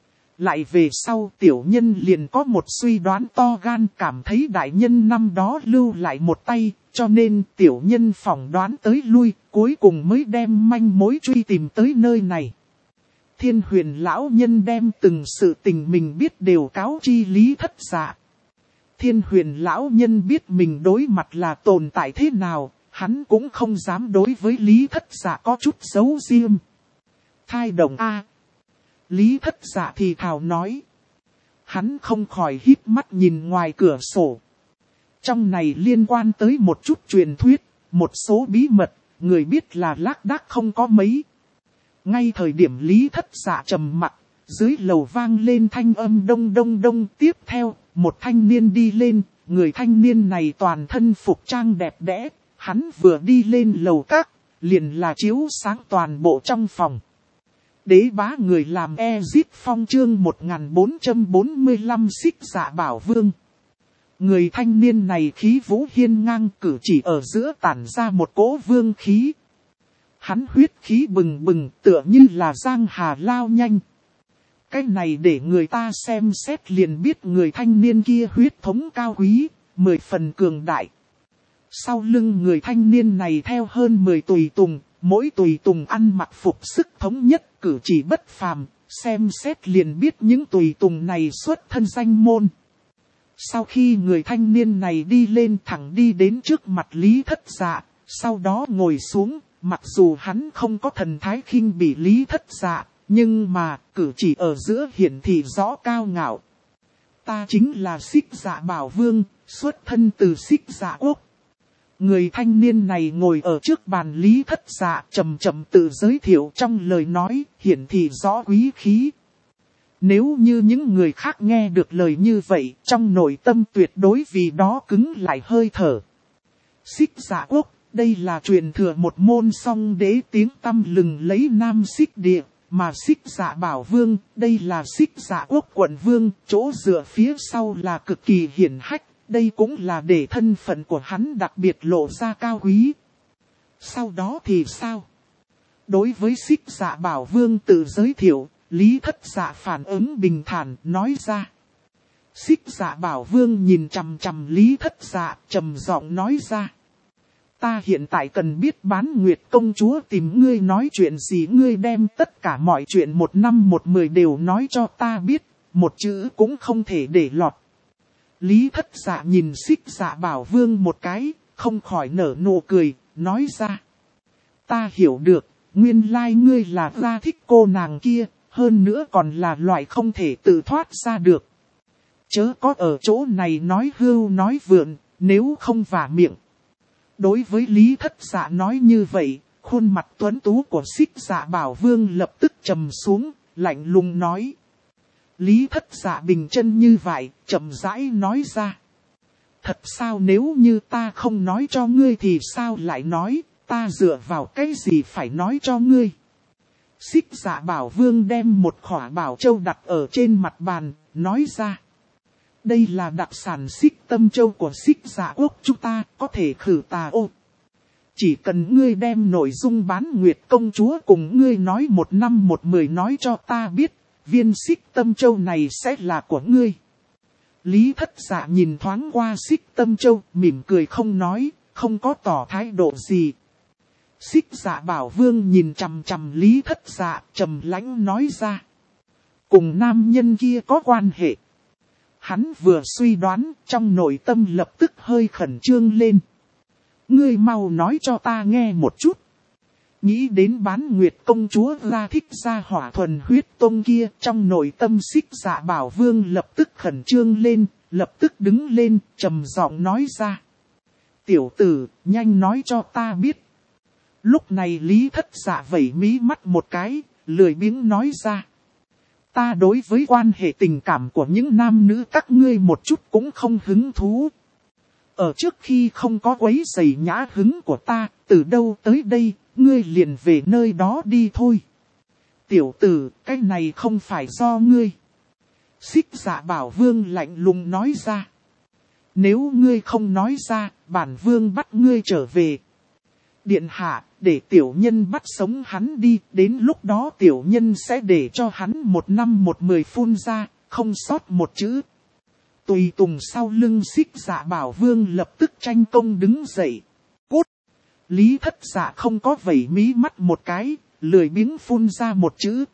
Lại về sau tiểu nhân liền có một suy đoán to gan, cảm thấy đại nhân năm đó lưu lại một tay, cho nên tiểu nhân phỏng đoán tới lui, cuối cùng mới đem manh mối truy tìm tới nơi này. Thiên Huyền lão nhân đem từng sự tình mình biết đều cáo chi Lý Thất Dạ. Thiên Huyền lão nhân biết mình đối mặt là tồn tại thế nào, hắn cũng không dám đối với Lý Thất Dạ có chút giấu riêng. Thai động A. Lý Thất Dạ thì thào nói. Hắn không khỏi híp mắt nhìn ngoài cửa sổ. Trong này liên quan tới một chút truyền thuyết, một số bí mật, người biết là lác đác không có mấy. Ngay thời điểm Lý Thất Dạ trầm mặc, dưới lầu vang lên thanh âm đông đông đông, tiếp theo, một thanh niên đi lên, người thanh niên này toàn thân phục trang đẹp đẽ, hắn vừa đi lên lầu các, liền là chiếu sáng toàn bộ trong phòng. Đế bá người làm Ezit Phong chương 1445 Xích Dạ Bảo Vương. Người thanh niên này khí vũ hiên ngang, cử chỉ ở giữa tản ra một cỗ vương khí. Hắn huyết khí bừng bừng, tựa như là giang hà lao nhanh. Cái này để người ta xem xét liền biết người thanh niên kia huyết thống cao quý, 10 phần cường đại. Sau lưng người thanh niên này theo hơn 10 tùy tùng, mỗi tùy tùng ăn mặc phục sức thống nhất, cử chỉ bất phàm, xem xét liền biết những tùy tùng này xuất thân danh môn. Sau khi người thanh niên này đi lên, thẳng đi đến trước mặt Lý Thất Dạ, sau đó ngồi xuống, mặc dù hắn không có thần thái khinh bỉ Lý Thất Dạ, Nhưng mà, cử chỉ ở giữa hiển thị rõ cao ngạo. Ta chính là Xích Dạ Bảo Vương, xuất thân từ Xích Dạ Quốc. Người thanh niên này ngồi ở trước bàn Lý Thất Dạ chậm chậm tự giới thiệu trong lời nói, hiển thị rõ quý khí. Nếu như những người khác nghe được lời như vậy, trong nội tâm tuyệt đối vì đó cứng lại hơi thở. Xích Dạ Quốc, đây là truyền thừa một môn song đế tiếng tăm lừng lấy Nam Xích Địa, mà Xích Dạ Bảo Vương, đây là Xích Dạ Quốc quận vương, chỗ dựa phía sau là cực kỳ hiển hách, đây cũng là để thân phận của hắn đặc biệt lộ ra cao quý. Sau đó thì sao? Đối với Xích Dạ Bảo Vương tự giới thiệu, Lý Thất Dạ phản ứng bình thản nói ra. Xích Dạ Bảo Vương nhìn chằm chằm Lý Thất Dạ trầm giọng nói ra. Ta hiện tại cần biết Bán Nguyệt công chúa tìm ngươi nói chuyện gì, ngươi đem tất cả mọi chuyện 1/10 đều nói cho ta biết, một chữ cũng không thể để lọt. Lý Thất Dạ nhìn Xích Dạ Bảo Vương một cái, không khỏi nở nụ cười, nói ra. Ta hiểu được, nguyên lai ngươi là ra thích cô nàng kia, hơn nữa còn là loại không thể tự thoát ra được. Chớ có ở chỗ này nói hưu nói vượn, nếu không vả miệng. Đối với Lý Thất Dạ nói như vậy, khuôn mặt tuấn tú của Xích Dạ Bảo Vương lập tức trầm xuống, lạnh lùng nói. Lý Thất Dạ bình chân như vậy, chậm rãi nói ra. Thật sao, nếu như ta không nói cho ngươi thì sao lại nói, ta dựa vào cái gì phải nói cho ngươi. Xích Dạ Bảo Vương đem một khỏa bảo châu đặt ở trên mặt bàn, nói ra. Đây là đặc sản Xích Tâm Châu của Xích Dạ Quốc chúng ta, có thể khử tà ô. Chỉ cần ngươi đem nội dung Bán Nguyệt công chúa cùng ngươi nói 1/10 nói cho ta biết, viên Xích Tâm Châu này sẽ là của ngươi. Lý Thất Dạ nhìn thoáng qua Xích Tâm Châu, mỉm cười không nói, không có tỏ thái độ gì. Xích Dạ Bảo Vương nhìn chằm chằm Lý Thất Dạ, trầm lãnh nói ra. Cùng nam nhân kia có quan hệ. Hắn vừa suy đoán, trong nội tâm lập tức hơi khẩn trương lên. Ngươi mau nói cho ta nghe một chút. Nghĩ đến Bán Nguyệt công chúa ra thích ra hỏa thuần huyết tông kia, trong nội tâm Xích Dạ Bảo Vương lập tức khẩn trương lên, lập tức đứng lên, trầm giọng nói ra. Tiểu tử, nhanh nói cho ta biết. Lúc này Lý Thất Dạ vẩy mí mắt một cái, lười biếng nói ra. Ta đối với quan hệ tình cảm của những nam nữ các ngươi một chút cũng không hứng thú. Ở trước khi không có quấy rầy nhã hứng của ta, từ đâu tới đây, ngươi liền về nơi đó đi thôi. Tiểu tử, cái này không phải do ngươi. Xích Dạ Bảo Vương lạnh lùng nói ra. Nếu ngươi không nói ra, bản vương bắt ngươi trở về. Điện hạ, để tiểu nhân bắt sống hắn đi, đến lúc đó tiểu nhân sẽ để cho hắn 1/10 phun ra, không sót một chữ. Tùy tùng sau lưng Xích Dạ Bảo Vương lập tức tranh công đứng dậy. Cút! Lý Thất Dạ không có vẩy mí mắt một cái, lười biếng phun ra một chữ.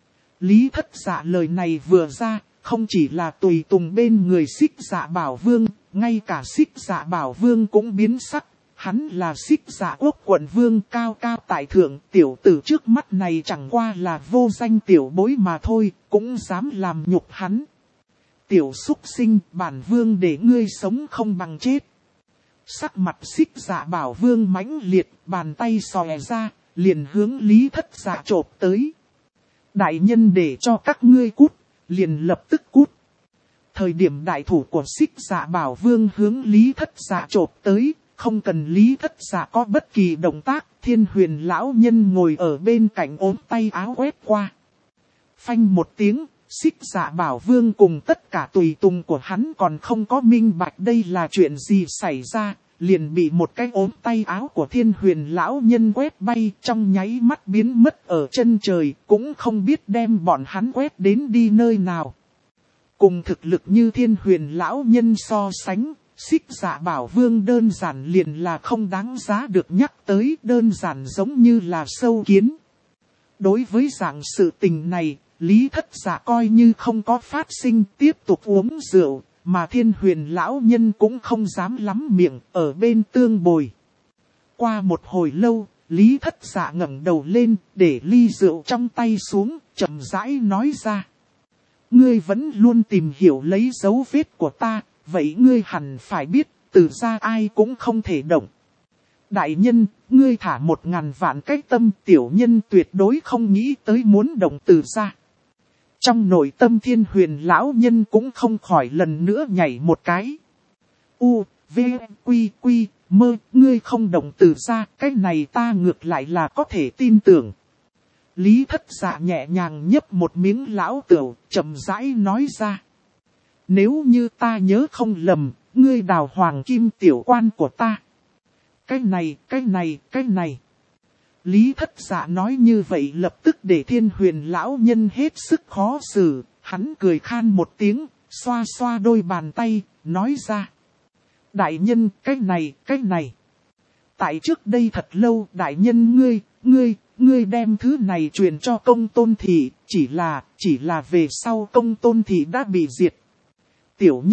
Lý Thất Dạ lời này vừa ra, không chỉ là tùy tùng bên người Xích Dạ Bảo Vương, ngay cả Xích Dạ Bảo Vương cũng biến sắc. Hắn là Xích Dạ Quốc quận vương cao cao tại thượng, tiểu tử trước mắt này chẳng qua là vô danh tiểu bối mà thôi, cũng dám làm nhục hắn. Tiểu súc sinh, bản vương để ngươi sống không bằng chết. Sắc mặt Xích Dạ Bảo Vương mãnh liệt, bàn tay xòe ra, liền hướng Lý Thất Dạ chộp tới. Đại nhân để cho các ngươi cút, liền lập tức cút. Thời điểm đại thủ của Xích Dạ Bảo Vương hướng Lý Thất Dạ chộp tới, không cần Lý Thất Dạ có bất kỳ động tác, Thiên Huyền lão nhân ngồi ở bên cạnh ốm tay áo quét qua. Phanh một tiếng, Xích Dạ Bảo Vương cùng tất cả tùy tùng của hắn còn không có minh bạch đây là chuyện gì xảy ra, liền bị một cái ốm tay áo của Thiên Huyền lão nhân quét bay, trong nháy mắt biến mất ở chân trời, cũng không biết đem bọn hắn quét đến đi nơi nào. Cùng thực lực như Thiên Huyền lão nhân so sánh, Xích Dạ Bảo Vương đơn giản liền là không đáng giá được nhắc tới, đơn giản giống như là sâu kiến. Đối với dạng sự tình này, Lý Thất Dạ coi như không có phát sinh, tiếp tục uống rượu, mà Thiên Huyền lão nhân cũng không dám lắm miệng, ở bên tương bồi. Qua một hồi lâu, Lý Thất Dạ ngẩng đầu lên, để ly rượu trong tay xuống, chậm rãi nói ra. Ngươi vẫn luôn tìm hiểu lấy dấu vết của ta, vậy ngươi hẳn phải biết, Từ gia ai cũng không thể động. Đại nhân, ngươi thả 1000 vạn cái tâm, tiểu nhân tuyệt đối không nghĩ tới muốn động Từ gia. Trong nội tâm Thiên Huyền lão nhân cũng không khỏi lần nữa nhảy một cái. U, V, Quy, Quy, Mơ, ngươi không động Từ gia, cái này ta ngược lại là có thể tin tưởng. Lý Thất Dạ nhẹ nhàng nhấp một miếng lão tửu, chậm rãi nói ra. Nếu như ta nhớ không lầm, ngươi đào hoàng kim tiểu quan của ta. Cái này. Lý Thất Dạ nói như vậy lập tức để Thiên Huyền lão nhân hết sức khó xử, hắn cười khan một tiếng, xoa xoa đôi bàn tay, nói ra. Đại nhân, cái này. Tại trước đây thật lâu, đại nhân ngươi đem thứ này truyền cho Công Tôn Thị, chỉ là về sau Công Tôn Thị đã bị diệt. Tiểu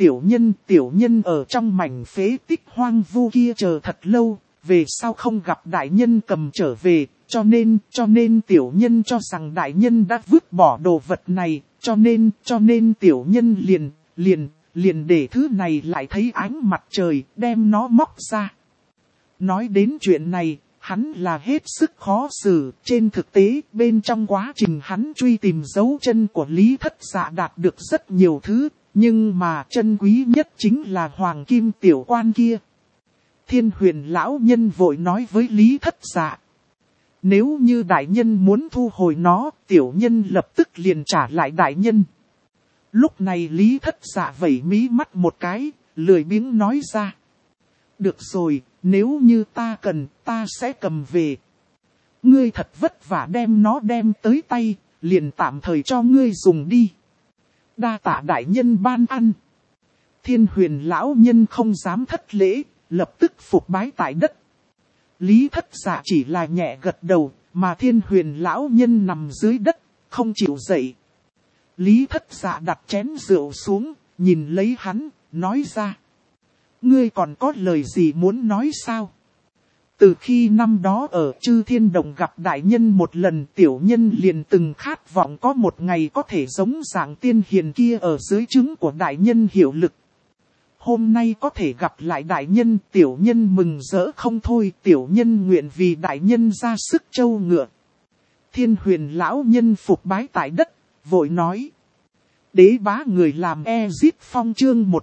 nhân ở trong mảnh phế tích hoang vu kia chờ thật lâu, về sau không gặp đại nhân cầm trở về, cho nên tiểu nhân cho rằng đại nhân đã vứt bỏ đồ vật này, cho nên tiểu nhân liền để thứ này lại thấy ánh mặt trời, đem nó móc ra. Nói đến chuyện này, hắn là hết sức khó xử, trên thực tế bên trong quá trình hắn truy tìm dấu chân của Lý Thất Dạ đạt được rất nhiều thứ, nhưng mà chân quý nhất chính là hoàng kim tiểu quan kia. Thiên Huyền lão nhân vội nói với Lý Thất Dạ. Nếu như đại nhân muốn thu hồi nó, tiểu nhân lập tức liền trả lại đại nhân. Lúc này Lý Thất Dạ vẩy mí mắt một cái, lười biếng nói ra. Được rồi, nếu như ta cần, ta sẽ cầm về. Ngươi thật vất vả đem nó đem tới tay, liền tạm thời cho ngươi dùng đi. Đa tạ đại nhân ban ăn. Thiên Huyền lão nhân không dám thất lễ, lập tức phục bái tại đất. Lý Thất Dạ chỉ là nhẹ gật đầu, mà Thiên Huyền lão nhân nằm dưới đất, không chịu dậy. Lý Thất Dạ đặt chén rượu xuống, nhìn lấy hắn, nói ra. Ngươi còn có lời gì muốn nói sao? Từ khi năm đó ở Chư Thiên Động gặp đại nhân một lần, tiểu nhân liền từng khát vọng có một ngày có thể giống dạng tiên hiền kia ở dưới trướng của đại nhân hiệu lực. Hôm nay có thể gặp lại đại nhân, tiểu nhân mừng rỡ không thôi, tiểu nhân nguyện vì đại nhân ra sức trâu ngựa. Thiên Huyền lão nhân phục bái tại đất, vội nói. Đế bá người làm Ezip Phong chương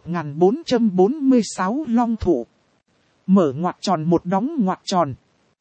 1446 long thủ. Mở ngoặc tròn một đóng ngoặc tròn.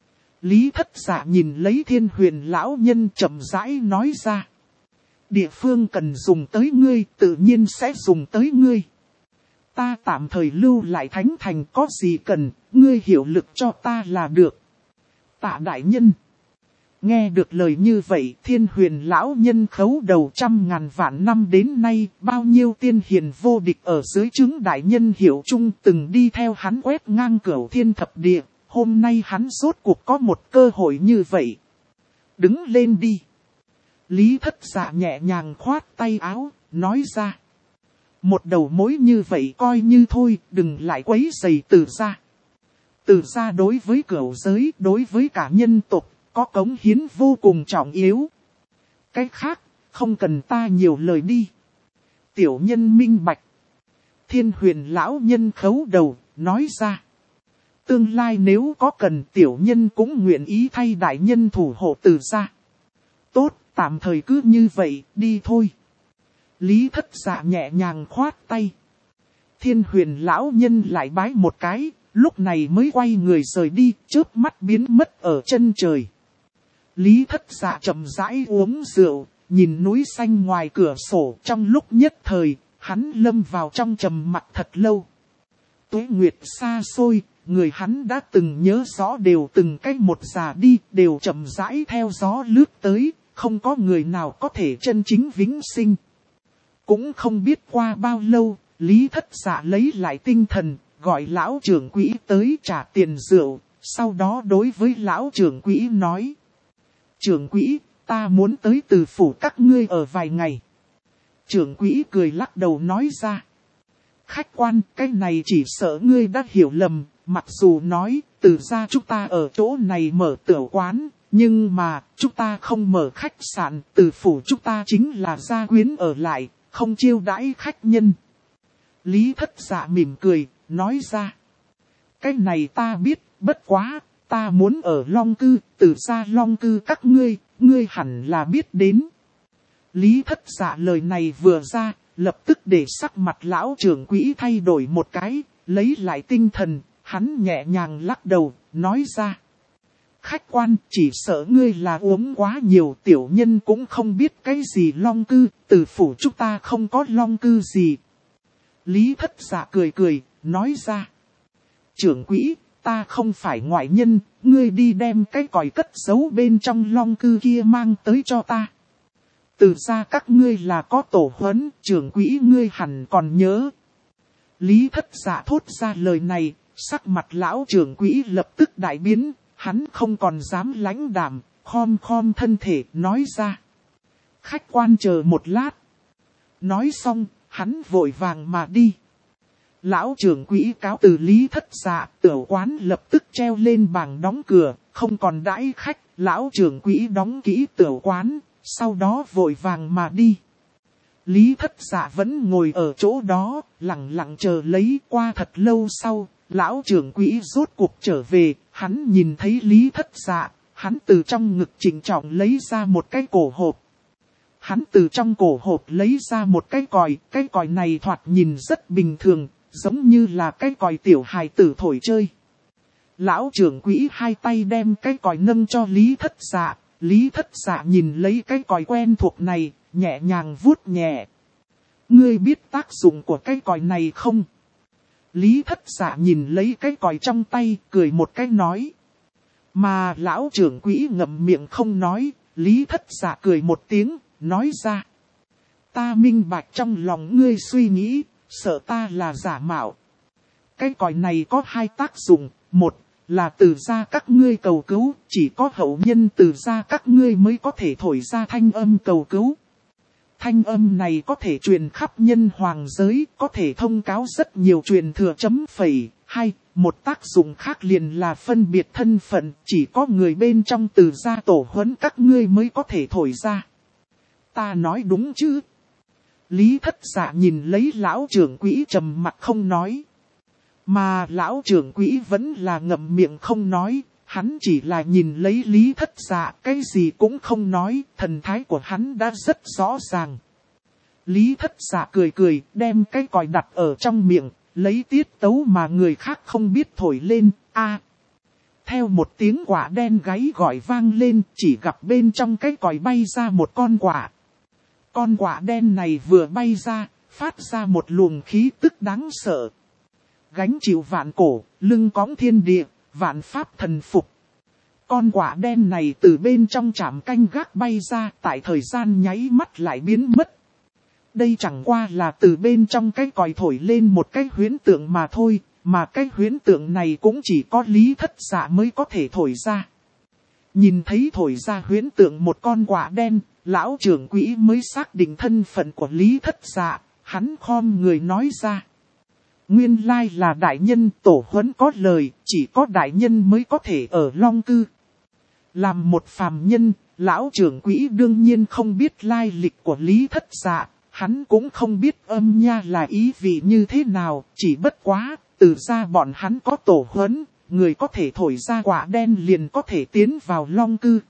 Lý Thất Dạ nhìn lấy Thiên Huyền lão nhân chậm rãi nói ra. Địa phương cần dùng tới ngươi, tự nhiên sẽ dùng tới ngươi. Ta tạm thời lưu lại Thánh Thành, có gì cần, ngươi hiệu lực cho ta là được. Tạ đại nhân. Nghe được lời như vậy, Thiên Huyền lão nhân khấu đầu 100.000 vạn năm đến nay, bao nhiêu tiên hiền vô địch ở dưới trướng đại nhân hiệu chung từng đi theo hắn quét ngang cửu thiên thập địa, hôm nay hắn rốt cuộc có một cơ hội như vậy. Đứng lên đi. Lý Thất Dạ nhẹ nhàng khoát tay áo, nói ra. Một đầu mối như vậy coi như thôi, đừng lại quấy rầy Từ gia. Từ gia đối với cửu giới, đối với cả nhân tộc, có cống hiến vô cùng trọng yếu. Cái khác, không cần ta nhiều lời đi. Tiểu nhân minh bạch. Thiên Huyền lão nhân khấu đầu, nói ra. Tương lai nếu có cần, tiểu nhân cũng nguyện ý thay đại nhân thủ hộ Từ gia. Tốt, tạm thời cứ như vậy, đi thôi. Lý Thất Dạ nhẹ nhàng khoát tay. Thiên Huyền lão nhân lại bái một cái, lúc này mới quay người rời đi, chớp mắt biến mất ở chân trời. Lý Thất Dạ chậm rãi uống rượu, nhìn núi xanh ngoài cửa sổ, trong lúc nhất thời, hắn lâm vào trong trầm mặc thật lâu. Tuế nguyệt xa xôi, người hắn đã từng nhớ rõ đều từng cách một già đi, đều chậm rãi theo gió lướt tới, không có người nào có thể chân chính vĩnh sinh. Cũng không biết qua bao lâu, Lý Thất Dạ lấy lại tinh thần, gọi lão trưởng quỹ tới trả tiền rượu, sau đó đối với lão trưởng quỹ nói. Trưởng quỹ, ta muốn tới Từ phủ các ngươi ở vài ngày. Trưởng quỹ cười lắc đầu nói ra. Khách quan, cái này chỉ sợ ngươi đã hiểu lầm, mặc dù nói, Từ gia chúng ta ở chỗ này mở tiểu quán, Nhưng mà, chúng ta không mở khách sạn, Từ phủ chúng ta chính là gia quyến ở lại, không chiêu đãi khách nhân. Lý Thất Dạ mỉm cười, nói ra. Cái này ta biết, bất quá, ta muốn ở Long Cư, Từ gia Long Cư các ngươi hẳn là biết đến. Lý Thất Dạ lời này vừa ra, lập tức để sắc mặt lão trưởng quỹ thay đổi một cái, lấy lại tinh thần, hắn nhẹ nhàng lắc đầu, nói ra. Khách quan, chỉ sợ ngươi là uống quá nhiều, tiểu nhân cũng không biết cái gì Long Cư, Từ phủ chúng ta không có Long Cư gì. Lý Thất Dạ cười cười, nói ra. Trưởng quỹ, ta không phải ngoại nhân, ngươi đi đem cái còi cất giấu bên trong Long Cư kia mang tới cho ta. Từ ra các ngươi là có tổ huấn, trưởng quỹ ngươi hẳn còn nhớ. Lý Thất Dạ thốt ra lời này, sắc mặt lão trưởng quỹ lập tức đại biến, hắn không còn dám lãnh đạm, khom thân thể, nói ra. Khách quan chờ một lát. Nói xong, hắn vội vàng mà đi. Lão trưởng quỹ cáo từ Lý Thất Dạ, tiểu quán lập tức treo lên bảng đóng cửa, không còn đãi khách, lão trưởng quỹ đóng kỹ tiểu quán, sau đó vội vàng mà đi. Lý Thất Dạ vẫn ngồi ở chỗ đó, lặng lặng chờ lấy. Qua thật lâu sau, lão trưởng quỹ rốt cuộc trở về, hắn nhìn thấy Lý Thất Dạ, hắn từ trong ngực trịnh trọng lấy ra một cái cổ hộp. Hắn từ trong cổ hộp lấy ra một cái còi này thoạt nhìn rất bình thường, giống như là cái còi tiểu hài tử thổi chơi. Lão trưởng quỹ hai tay đem cái còi nâng cho Lý Thất Dạ, Lý Thất Dạ nhìn lấy cái còi quen thuộc này, nhẹ nhàng vuốt nhẹ. Ngươi biết tác dụng của cái còi này không? Lý Thất Dạ nhìn lấy cái còi trong tay, cười một cái nói. Mà lão trưởng quỹ ngậm miệng không nói, Lý Thất Dạ cười một tiếng, nói ra. Ta minh bạch trong lòng ngươi suy nghĩ, sợ ta là giả mạo. Cái còi này có hai tác dụng, một là từ gia các ngươi cầu cứu, chỉ có hậu nhân từ gia các ngươi mới có thể thổi ra thanh âm cầu cứu. Thanh âm này có thể truyền khắp nhân hoàng giới, có thể thông cáo rất nhiều truyền thừa chấm phẩy. Hai, một tác dụng khác liền là phân biệt thân phận, chỉ có người bên trong từ gia tổ huấn các ngươi mới có thể thổi ra. Ta nói đúng chứ? Lý Thất Dạ nhìn lấy lão trưởng quỹ trầm mặt không nói. Mà lão trưởng quỹ vẫn là ngậm miệng không nói, hắn chỉ là nhìn lấy Lý Thất Dạ, cái gì cũng không nói, thần thái của hắn đã rất rõ ràng. Lý Thất Dạ cười cười, đem cái còi đặt ở trong miệng, lấy tiết tấu mà người khác không biết thổi lên, a. Theo một tiếng quả đen gáy gọi vang lên, chỉ gặp bên trong cái còi bay ra một con quạ. Con quạ đen này vừa bay ra, phát ra một luồng khí tức đáng sợ. Gánh chịu vạn cổ, lưng cõng thiên địa, vạn pháp thần phục. Con quạ đen này từ bên trong trạm canh gác bay ra, tại thời gian nháy mắt lại biến mất. Đây chẳng qua là từ bên trong cái còi thổi lên một cái huyễn tượng mà thôi, mà cái huyễn tượng này cũng chỉ có Lý Thất Dạ mới có thể thổi ra. Nhìn thấy thổi ra huyễn tượng một con quạ đen, lão trưởng quỹ mới xác định thân phận của Lý Thất Dạ, hắn khom người nói ra. Nguyên lai là đại nhân, tổ huấn có lời, chỉ có đại nhân mới có thể ở Long Cư. Làm một phàm nhân, lão trưởng quỹ đương nhiên không biết lai lịch của Lý Thất Dạ, hắn cũng không biết âm nha là ý vị như thế nào, chỉ bất quá, từ ra bọn hắn có tổ huấn, người có thể thổi ra quả đen liền có thể tiến vào Long Cư.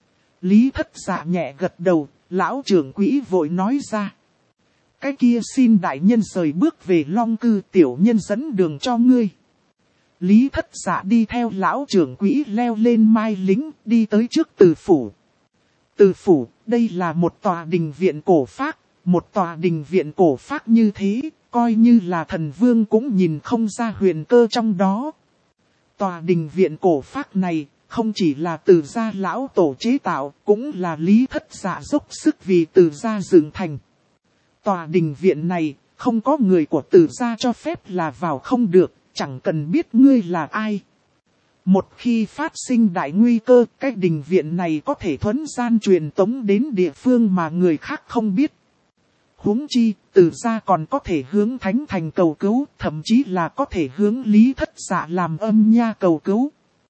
Lý Thất Dạ nhẹ gật đầu, lão trưởng quỹ vội nói ra. Cái kia xin đại nhân rời bước về Long Cư, tiểu nhân dẫn đường cho ngươi. Lý Thất Dạ đi theo lão trưởng quỹ leo lên mai lính, đi tới trước Từ phủ. Từ phủ, đây là một tòa đình viện cổ phác, một tòa đình viện cổ phác như thế, coi như là thần vương cũng nhìn không ra huyền cơ trong đó. Tòa đình viện cổ phác này, không chỉ là Từ gia lão tổ chế tạo, cũng là Lý Thất Dạ dốc sức vì Từ gia dựng thành. Tòa đình viện này, không có người của Từ gia cho phép là vào không được, chẳng cần biết ngươi là ai. Một khi phát sinh đại nguy cơ, cái đình viện này có thể thuấn gian truyền tống đến địa phương mà người khác không biết. Huống chi, Từ gia còn có thể hướng Thánh Thành cầu cứu, thậm chí là có thể hướng Lý Thất Dạ làm âm nha cầu cứu.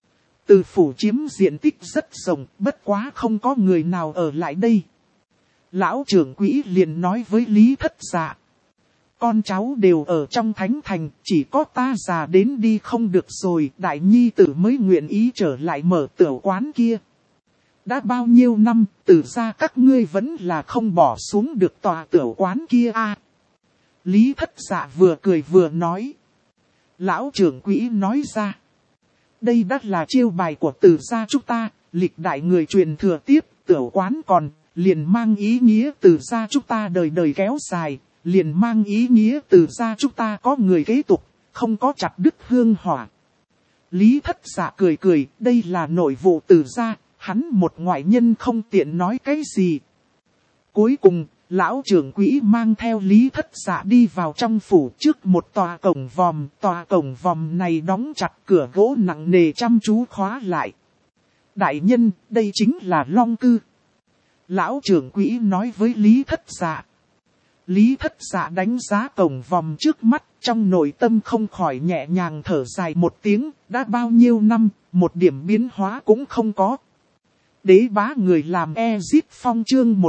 Từ phủ chiếm diện tích rất rộng, bất quá không có người nào ở lại đây. Lão trưởng quỹ liền nói với Lý Thất Dạ. Con cháu đều ở trong thánh thành, chỉ có ta già đến đi không được rồi, đại nhi tử mới nguyện ý trở lại mở tiểu quán kia. Đã bao nhiêu năm, từ ra các ngươi vẫn là không bỏ xuống được tòa tiểu quán kia à. Lý Thất Dạ vừa cười vừa nói. Lão trưởng quỹ nói ra. Đây đã là chiêu bài của từ gia chúng ta, lịch đại người truyền thừa tiếp, tiểu quán còn, liền mang ý nghĩa từ gia chúng ta đời đời kéo dài, liền mang ý nghĩa từ gia chúng ta có người kế tục, không có chặt đứt hương hỏa. Lý Thất Dạ cười cười, đây là nội vụ từ gia, hắn một ngoại nhân không tiện nói cái gì. Cuối cùng, lão trưởng quỹ mang theo Lý Thất Dạ đi vào trong phủ trước một tòa cổng vòm này đóng chặt, cửa gỗ nặng nề chăm chú khóa lại. Đại nhân, đây chính là Long Cư. Lão trưởng quỹ nói với Lý Thất Dạ. Lý Thất Dạ đánh giá cổng vòm trước mắt, trong nội tâm không khỏi nhẹ nhàng thở dài một tiếng, đã bao nhiêu năm, một điểm biến hóa cũng không có. Đế bá người làm Ezip Phong chương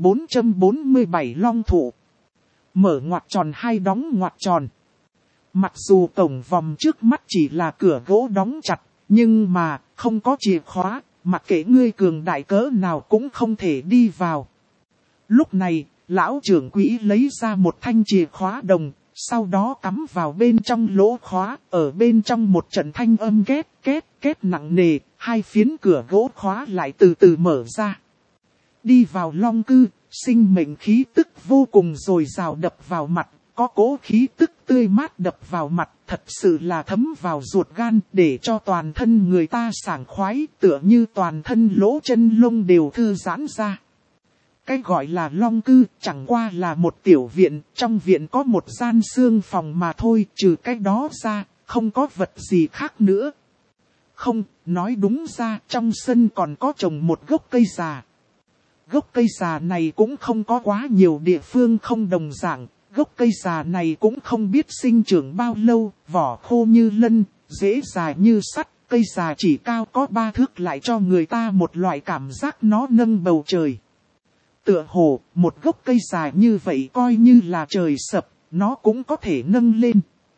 1447 Long Thụ. Mở ngoặc tròn hay đóng ngoặc tròn. Mặc dù cổng vòm trước mắt chỉ là cửa gỗ đóng chặt, nhưng mà không có chìa khóa, mặc kệ ngươi cường đại cỡ nào cũng không thể đi vào. Lúc này, lão trưởng quỹ lấy ra một thanh chìa khóa đồng, sau đó cắm vào bên trong lỗ khóa, ở bên trong một trận thanh âm két két nặng nề, hai phiến cửa gỗ khóa lại từ từ mở ra. Đi vào Long Cư, sinh mệnh khí tức vô cùng dồi dào đập vào mặt, có cỗ khí tức tươi mát đập vào mặt, thật sự là thấm vào ruột gan, để cho toàn thân người ta sảng khoái, tựa như toàn thân lỗ chân lông đều thư giãn ra. Cái gọi là Long Cư chẳng qua là một tiểu viện, trong viện có một gian xương phòng mà thôi, trừ cái đó ra, không có vật gì khác nữa. Không, nói đúng ra, trong sân còn có trồng một gốc cây già. Gốc cây già này cũng không có quá nhiều địa phương không đồng dạng, gốc cây già này cũng không biết sinh trưởng bao lâu, vỏ khô như lân, rễ dài như sắt, cây già chỉ cao có 3 thước lại cho người ta một loại cảm giác nó nâng bầu trời. Tựa hồ, một gốc cây dài như vậy coi như là trời sập, nó cũng có thể nâng lên.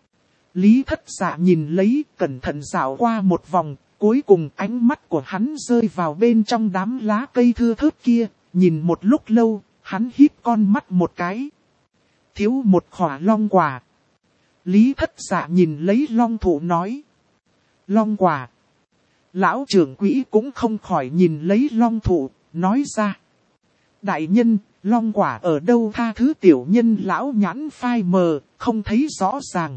Lý Thất Dạ nhìn lấy, cẩn thận dạo qua một vòng, cuối cùng ánh mắt của hắn rơi vào bên trong đám lá cây thưa thớt kia, nhìn một lúc lâu, hắn híp con mắt một cái. Thiếu một khỏa long quả. Lý Thất Dạ nhìn lấy long thụ nói. Long quả. Lão trưởng quỹ cũng không khỏi nhìn lấy long thụ, nói ra. Đại nhân, long quả ở đâu tha thứ tiểu nhân lão nhãn phai mờ, không thấy rõ ràng.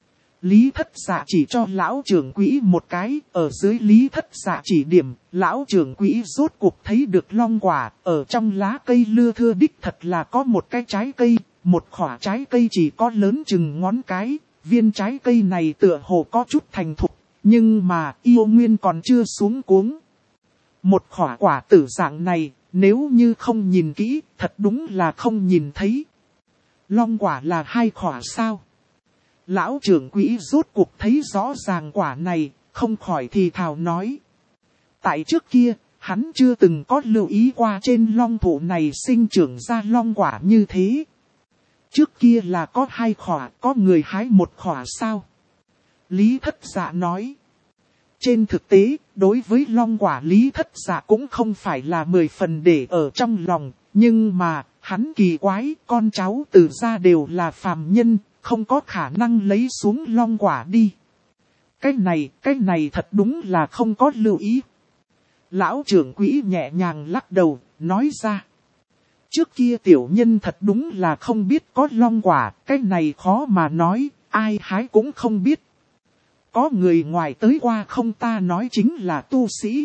Lý Thất Dạ chỉ cho lão trưởng quỹ một cái, ở dưới Lý Thất Dạ chỉ điểm, lão trưởng quỹ rốt cuộc thấy được long quả, ở trong lá cây lưa thưa đích thật là có một cái trái cây, một khỏa trái cây chỉ có lớn chừng ngón cái, viên trái cây này tựa hồ có chút thành thục, nhưng mà yêu nguyên còn chưa xuống cuống. Một khỏa quả tử dạng này, nếu như không nhìn kỹ, thật đúng là không nhìn thấy. Long quả là 2 khỏa sao? Lão trưởng quỹ rốt cuộc thấy rõ ràng quả này, không khỏi thì thào nói. Tại trước kia, hắn chưa từng có lưu ý qua trên long thụ này sinh trưởng ra long quả như thế. Trước kia là có 2 khỏa, có người hái 1 khỏa sao? Lý Thất Dạ nói. Trên thực tế, đối với long quả Lý Thất Dạ cũng không phải là 10 phần để ở trong lòng, nhưng mà, hắn kỳ quái, con cháu từ gia đều là phàm nhân, không có khả năng lấy xuống long quả đi. Cái này thật đúng là không có lưu ý. Lão trưởng quỹ nhẹ nhàng lắc đầu, nói ra. Trước kia tiểu nhân thật đúng là không biết có long quả, cái này khó mà nói, ai hái cũng không biết. Có người ngoài tới qua không, ta nói chính là tu sĩ.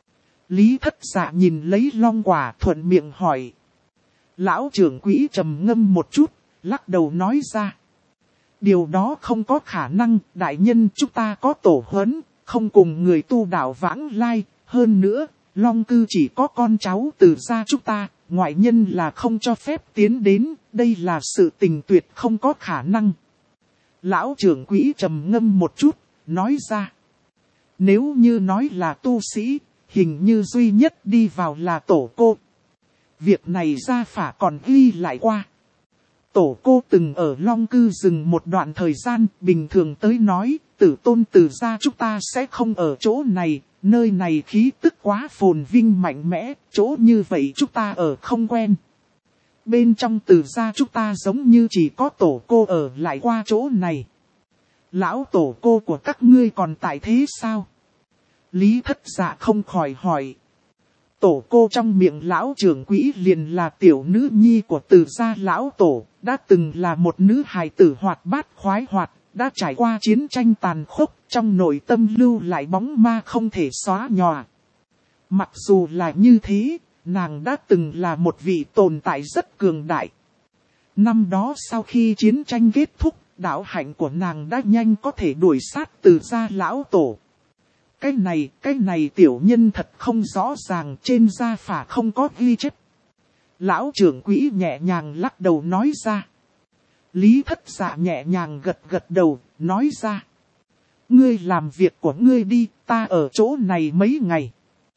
Lý Thất Dạ nhìn lấy long quả thuận miệng hỏi. Lão trưởng quỹ trầm ngâm một chút, lắc đầu nói ra. Điều đó không có khả năng, đại nhân chúng ta có tổ huấn, không cùng người tu đạo vãng lai, hơn nữa, Long Cư chỉ có con cháu từ gia chúng ta, ngoại nhân là không cho phép tiến đến, đây là sự tình tuyệt không có khả năng. Lão trưởng quỹ trầm ngâm một chút, nói ra. Nếu như nói là tu sĩ, hình như duy nhất đi vào là tổ cô. Việc này Gia Phả còn ghi lại qua. Tổ cô từng ở Long Cư dừng một đoạn thời gian, bình thường tới nói, tử tôn tử gia chúng ta sẽ không ở chỗ này, nơi này khí tức quá phồn vinh mạnh mẽ, chỗ như vậy chúng ta ở không quen. Bên trong tử gia chúng ta giống như chỉ có tổ cô ở lại qua chỗ này. Lão tổ cô của các ngươi còn tại thế sao? Lý Thất Dạ không khỏi hỏi. Tổ cô trong miệng lão trưởng quỹ liền là tiểu nữ nhi của Từ gia lão tổ, đã từng là một nữ hài tử hoạt bát khoái hoạt, đã trải qua chiến tranh tàn khốc, trong nội tâm lưu lại bóng ma không thể xóa nhòa. Mặc dù là như thế, nàng đã từng là một vị tồn tại rất cường đại. Năm đó sau khi chiến tranh kết thúc, đạo hạnh của nàng đã nhanh có thể đuổi sát Từ gia lão tổ. Cái này tiểu nhân thật không rõ ràng, trên Gia Phả không có ghi chép. Lão trưởng quỹ nhẹ nhàng lắc đầu nói ra. Lý Thất Dạ nhẹ nhàng gật gật đầu, nói ra. Ngươi làm việc của ngươi đi, ta ở chỗ này mấy ngày.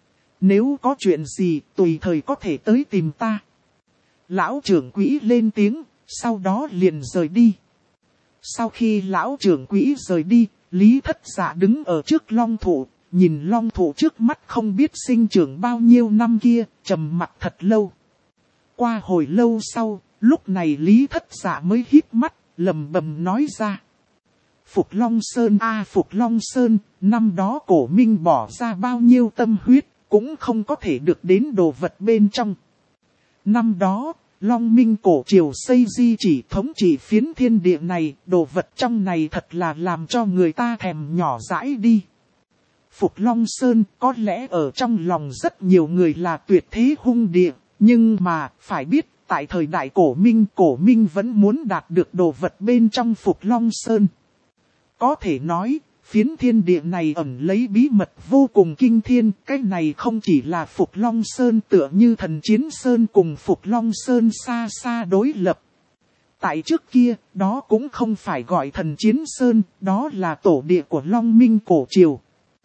Nếu có chuyện gì, tùy thời có thể tới tìm ta. Lão trưởng quỹ lên tiếng, sau đó liền rời đi. Sau khi lão trưởng quỹ rời đi, Lý Thất Dạ đứng ở trước long thụ, nhìn long thụ trước mắt không biết sinh trưởng bao nhiêu năm kia, trầm mặc thật lâu. Qua hồi lâu sau, lúc này Lý Thất Dạ mới hít mắt, lẩm bẩm nói ra. Phục Long Sơn Phục Long Sơn, năm đó Cổ Minh bỏ ra bao nhiêu tâm huyết, cũng không có thể được đến đồ vật bên trong. Năm đó, Long Minh cổ triều xây di chỉ thống trị phiến thiên địa này, đồ vật trong này thật là làm cho người ta thèm nhỏ dãi đi. Phục Long Sơn có lẽ ở trong lòng rất nhiều người là tuyệt thế hung địa, nhưng mà phải biết tại thời đại Cổ Minh vẫn muốn đạt được đồ vật bên trong Phục Long Sơn. Có thể nói, phiến thiên địa này ẩn lấy bí mật vô cùng kinh thiên, cái này không chỉ là Phục Long Sơn tựa như Thần Chiến Sơn cùng Phục Long Sơn xa xa đối lập. Tại trước kia, đó cũng không phải gọi Thần Chiến Sơn, đó là tổ địa của Long Minh cổ triều.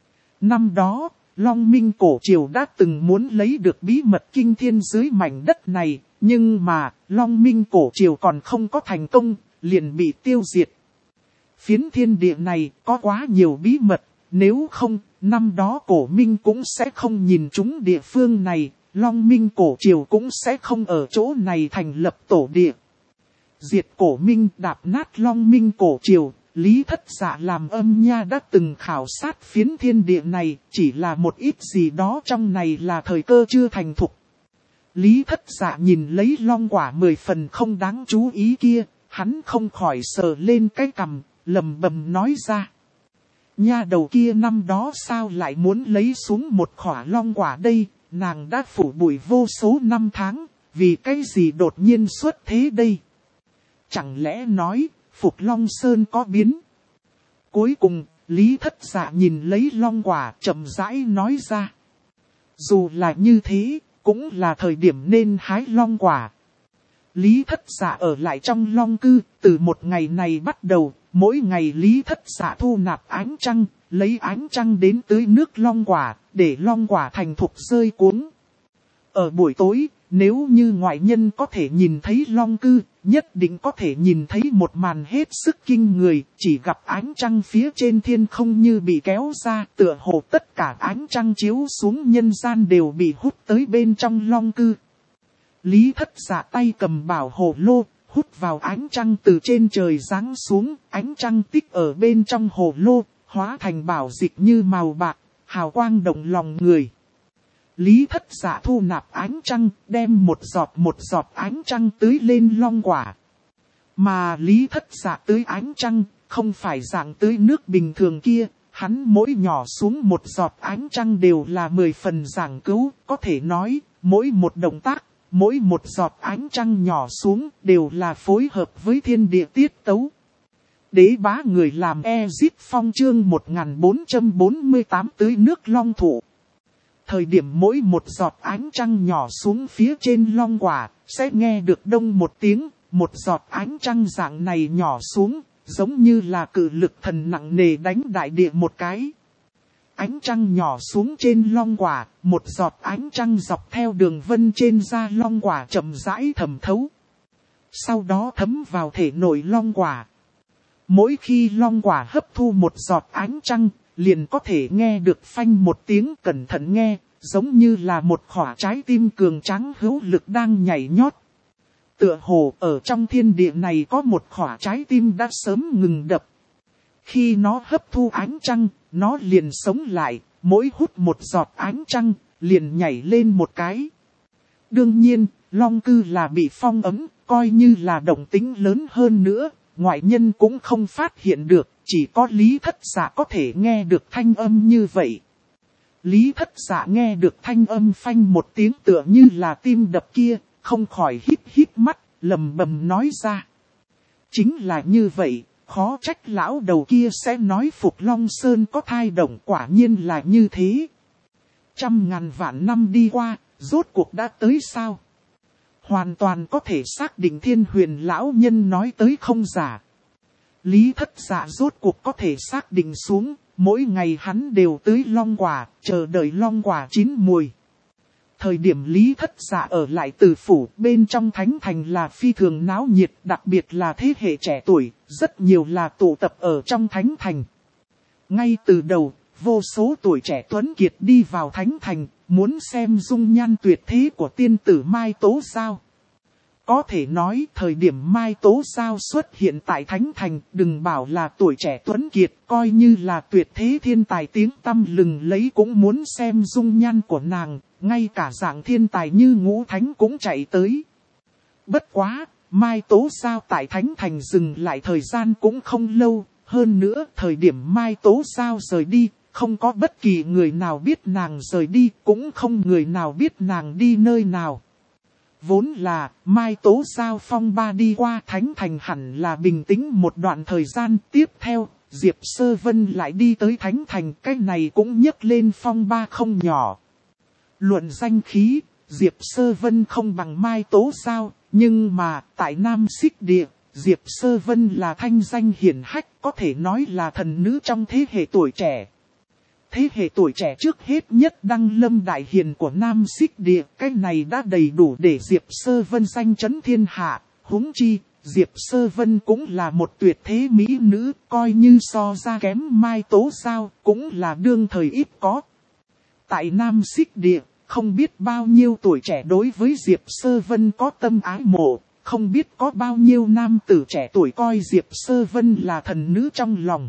Năm đó, Long Minh cổ triều đã từng muốn lấy được bí mật kinh thiên dưới mảnh đất này, nhưng mà, Long Minh cổ triều còn không có thành công, liền bị tiêu diệt. Phiến thiên địa này có quá nhiều bí mật, nếu không, năm đó Cổ Minh cũng sẽ không nhìn trúng địa phương này, Long Minh cổ triều cũng sẽ không ở chỗ này thành lập tổ địa. Diệt Cổ Minh đạp nát Long Minh cổ triều, Lý Thất Dạ làm âm nha đã từng khảo sát phiến thiên địa này, chỉ là một ít gì đó trong này là thời cơ chưa thành thục. Lý Thất Dạ nhìn lấy long quả 10 phần không đáng chú ý kia, hắn không khỏi sờ lên cái cằm, lầm bầm nói ra. Nha đầu kia năm đó sao lại muốn lấy xuống một khỏa long quả đây, nàng đã phủ bụi vô số năm tháng, vì cái gì đột nhiên xuất thế đây? Chẳng lẽ nói, Phục Long Sơn có biến? Cuối cùng, Lý Thất Dạ nhìn lấy long quả chậm rãi nói ra. Dù là như thế, cũng là thời điểm nên hái long quả. Lý Thất Dạ ở lại trong long cư, từ một ngày này bắt đầu, mỗi ngày Lý Thất Dạ thu nạp ánh trăng, lấy ánh trăng đến tưới nước long quả, để long quả thành thục rơi cuống. Ở buổi tối, nếu như ngoại nhân có thể nhìn thấy long cư, nhất định có thể nhìn thấy một màn hết sức kinh người, chỉ gặp ánh trăng phía trên thiên không như bị kéo ra, tựa hồ tất cả ánh trăng chiếu xuống nhân gian đều bị hút tới bên trong long cư. Lý Thất Dạ tay cầm bảo hồ lô, hút vào ánh trăng từ trên trời giáng xuống, ánh trăng tích ở bên trong hồ lô, hóa thành bảo dịch như màu bạc, hào quang động lòng người. Lý Thất Dạ thu nạp ánh trăng, đem một giọt ánh trăng tưới lên long quả. Mà Lý Thất Dạ tưới ánh trăng, không phải dạng tưới nước bình thường kia, hắn mỗi nhỏ xuống một giọt ánh trăng đều là 10 phần giảng cứu, có thể nói, mỗi một động tác, mỗi một giọt ánh trăng nhỏ xuống đều là phối hợp với thiên địa tiết tấu. Đế bá người làm Ezip Phong chương 1448 tưới nước long thụ. Thời điểm mỗi một giọt ánh trăng nhỏ xuống phía trên long quả, sẽ nghe được đông một tiếng, một giọt ánh trăng dạng này nhỏ xuống, giống như là cự lực thần nặng nề đánh đại địa một cái. ánh trăng nhỏ xuống trên long quả, một giọt ánh trăng dọc theo đường vân trên da long quả chậm rãi thẩm thấu. Sau đó thấm vào thể nội long quả. Mỗi khi long quả hấp thu một giọt ánh trăng, liền có thể nghe được phanh một tiếng, cẩn thận nghe, giống như là một khỏa trái tim cường tráng hữu lực đang nhảy nhót. Tựa hồ ở trong thiên địa này có một khỏa trái tim đã sớm ngừng đập. Khi nó hấp thu ánh trăng, nó liền sống lại, mỗi hút một giọt ánh trăng, liền nhảy lên một cái. Đương nhiên, long cư là bị phong ấm, coi như là động tĩnh lớn hơn nữa, ngoại nhân cũng không phát hiện được, chỉ có Lý Thất Dạ có thể nghe được thanh âm như vậy. Lý Thất Dạ nghe được thanh âm phanh một tiếng tựa như là tim đập kia, không khỏi hít mắt, lầm bầm nói ra. Chính là như vậy, khó trách lão đầu kia sẽ nói Phục Long Sơn có thai động, quả nhiên là như thế. 100.000 vạn năm đi qua, rốt cuộc đã tới sao? Hoàn toàn có thể xác định Thiên Huyền lão nhân nói tới không giả. Lý Thất Dạ rốt cuộc có thể xác định xuống, mỗi ngày hắn đều tưới long quả, chờ đợi long quả chín mùi. Thời điểm Lý Thất Dạ ở lại Từ phủ, bên trong thánh thành là phi thường náo nhiệt, đặc biệt là thế hệ trẻ tuổi, rất nhiều là tụ tập ở trong thánh thành. Ngay từ đầu, vô số tuổi trẻ tuấn kiệt đi vào thánh thành, muốn xem dung nhan tuyệt thế của tiên tử Mai Tố Giao. Có thể nói thời điểm Mai Tố Giao xuất hiện tại thánh thành, đừng bảo là tuổi trẻ tuấn kiệt, coi như là tuyệt thế thiên tài tiếng tăm lừng lấy cũng muốn xem dung nhan của nàng, ngay cả dạng thiên tài như Ngũ Thánh cũng chạy tới. Bất quá, Mai Tố Giao tại thánh thành dừng lại thời gian cũng không lâu, hơn nữa thời điểm Mai Tố Giao rời đi, không có bất kỳ người nào biết nàng rời đi, cũng không người nào biết nàng đi nơi nào. Vốn là, Mai Tố Giao phong ba đi qua thánh thành hẳn là bình tĩnh một đoạn thời gian, tiếp theo, Diệp Sơ Vân lại đi tới thánh thành, cái này cũng nhấc lên phong ba không nhỏ. Luận danh khí, Diệp Sơ Vân không bằng Mai Tố Giao, nhưng mà, tại Nam Xích Địa, Diệp Sơ Vân là thanh danh hiển hách, có thể nói là thần nữ trong thế hệ tuổi trẻ. Thế hệ tuổi trẻ trước hết nhất đăng lâm đại hiền của Nam Xích Địa, cái này đã đầy đủ để Diệp Sơ Vân danh chấn thiên hạ, huống chi, Diệp Sơ Vân cũng là một tuyệt thế mỹ nữ, coi như so ra kém Mai Tố Giao, cũng là đương thời ít có. Tại Nam Xích Địa, không biết bao nhiêu tuổi trẻ đối với Diệp Sơ Vân có tâm ái mộ, không biết có bao nhiêu nam tử trẻ tuổi coi Diệp Sơ Vân là thần nữ trong lòng.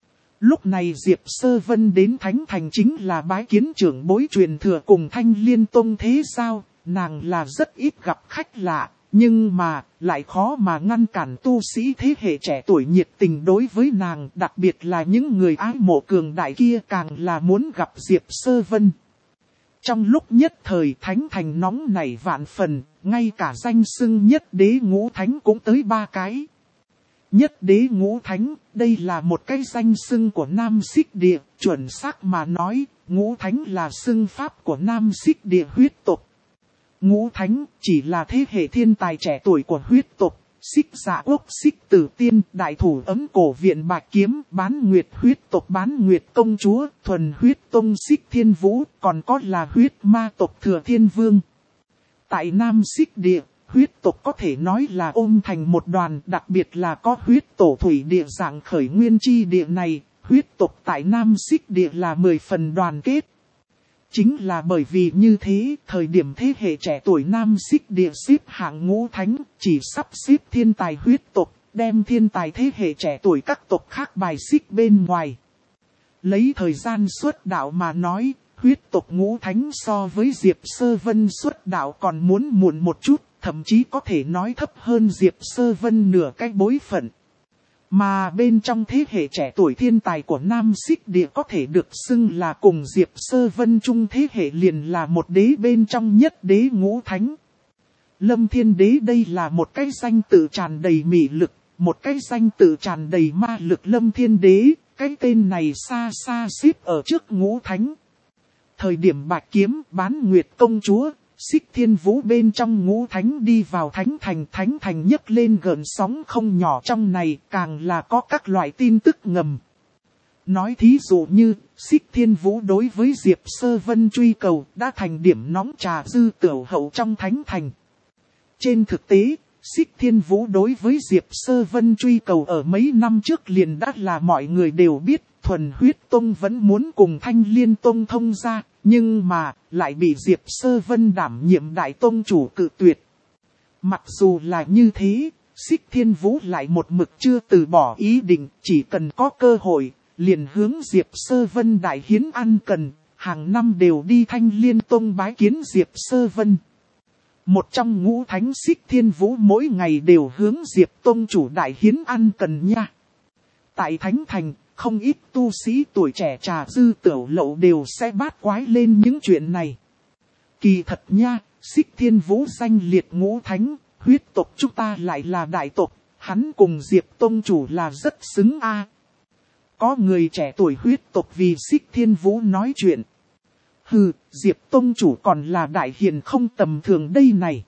Lúc này Diệp Sơ Vân đến thánh thành chính là bái kiến trưởng bối truyền thừa cùng Thanh Liên Tông thế sao, nàng là rất ít gặp khách lạ, nhưng mà lại khó mà ngăn cản tu sĩ thế hệ trẻ tuổi nhiệt tình đối với nàng, đặc biệt là những người ái mộ cường đại kia càng là muốn gặp Diệp Sơ Vân. Trong lúc nhất thời thánh thành nóng nảy vạn phần, ngay cả danh xưng nhất đế Ngũ Thánh cũng tới 3 cái. Nhất đế Ngũ Thánh, đây là một cái danh xưng của Nam Xích Địa, chuẩn xác mà nói, Ngũ Thánh là xưng pháp của Nam Xích Địa huyết tộc. Ngũ Thánh chỉ là thế hệ thiên tài trẻ tuổi của huyết tộc, Xích Dạ Quốc Xích Tử Tiên, đại thủ ấm cổ viện Bạch Kiếm, Bán Nguyệt huyết tộc Bán Nguyệt công chúa, thuần huyết tông Xích Thiên Vũ, còn có là huyết ma tộc Thừa Thiên Vương. Tại Nam Xích Địa, huyết tộc có thể nói là ôm thành một đoàn, đặc biệt là có huyết tổ thủy địa dạng khởi nguyên chi địa này, huyết tộc tại Nam Xích Địa là 10 phần đoàn kết. Chính là bởi vì như thế, thời điểm thế hệ trẻ tuổi Nam Xích Địa xếp hạng Ngũ Thánh, chỉ sắp xếp thiên tài huyết tộc, đem thiên tài thế hệ trẻ tuổi các tộc khác bài xích bên ngoài. Lấy thời gian xuất đạo mà nói, huyết tộc Ngũ Thánh so với Diệp Sơ Vân xuất đạo còn muốn muộn một chút, thậm chí có thể nói thấp hơn Diệp Sơ Vân nửa cái bối phận. Mà bên trong thế hệ trẻ tuổi thiên tài của Nam Xích Địa có thể được xưng là cùng Diệp Sơ Vân chung thế hệ liền là một đế bên trong nhất đế Ngũ Thánh. Lâm Thiên Đế đây là một cái danh tự tràn đầy mị lực, một cái danh tự tràn đầy ma lực. Lâm Thiên Đế, cái tên này xa xa xếp ở trước Ngũ Thánh. Thời điểm Bạch Kiếm, Bán Nguyệt công chúa, Xích Thiên Vũ bên trong Ngũ Thánh đi vào thánh thành nhấc lên gợn sóng không nhỏ, trong này càng là có các loại tin tức ngầm. Nói thí dụ như, Xích Thiên Vũ đối với Diệp Sơ Vân truy cầu đã thành điểm nóng trà dư tiểu hậu trong thánh thành. Trên thực tế, Xích Thiên Vũ đối với Diệp Sơ Vân truy cầu ở mấy năm trước liền đã là mọi người đều biết, Thuần Huyết Tông vẫn muốn cùng Thanh Liên Tông thông ra, nhưng mà lại bị Diệp Sơ Vân đảm nhiệm đại tông chủ cự tuyệt. Mặc dù là như thế, Xích Thiên Vũ lại một mực chưa từ bỏ ý định, chỉ cần có cơ hội, liền hướng Diệp Sơ Vân đại hiến ăn cần, hàng năm đều đi Thanh Liên Tông bái kiến Diệp Sơ Vân. Một trong ngũ thánh Xích Thiên Vũ mỗi ngày đều hướng Diệp Tông chủ đại hiến ăn cần nha. Tại Thánh Thành, không ít tu sĩ tuổi trẻ trà dư tiểu lậu đều sẽ bát quái lên những chuyện này. Kỳ thật nha, Xích Thiên Vũ danh liệt ngũ thánh, huyết tộc chúng ta lại là đại tộc, hắn cùng Diệp Tông chủ là rất xứng a. Có người trẻ tuổi huyết tộc vì Xích Thiên Vũ nói chuyện. Hừ, Diệp Tông chủ còn là đại hiền không tầm thường đây này.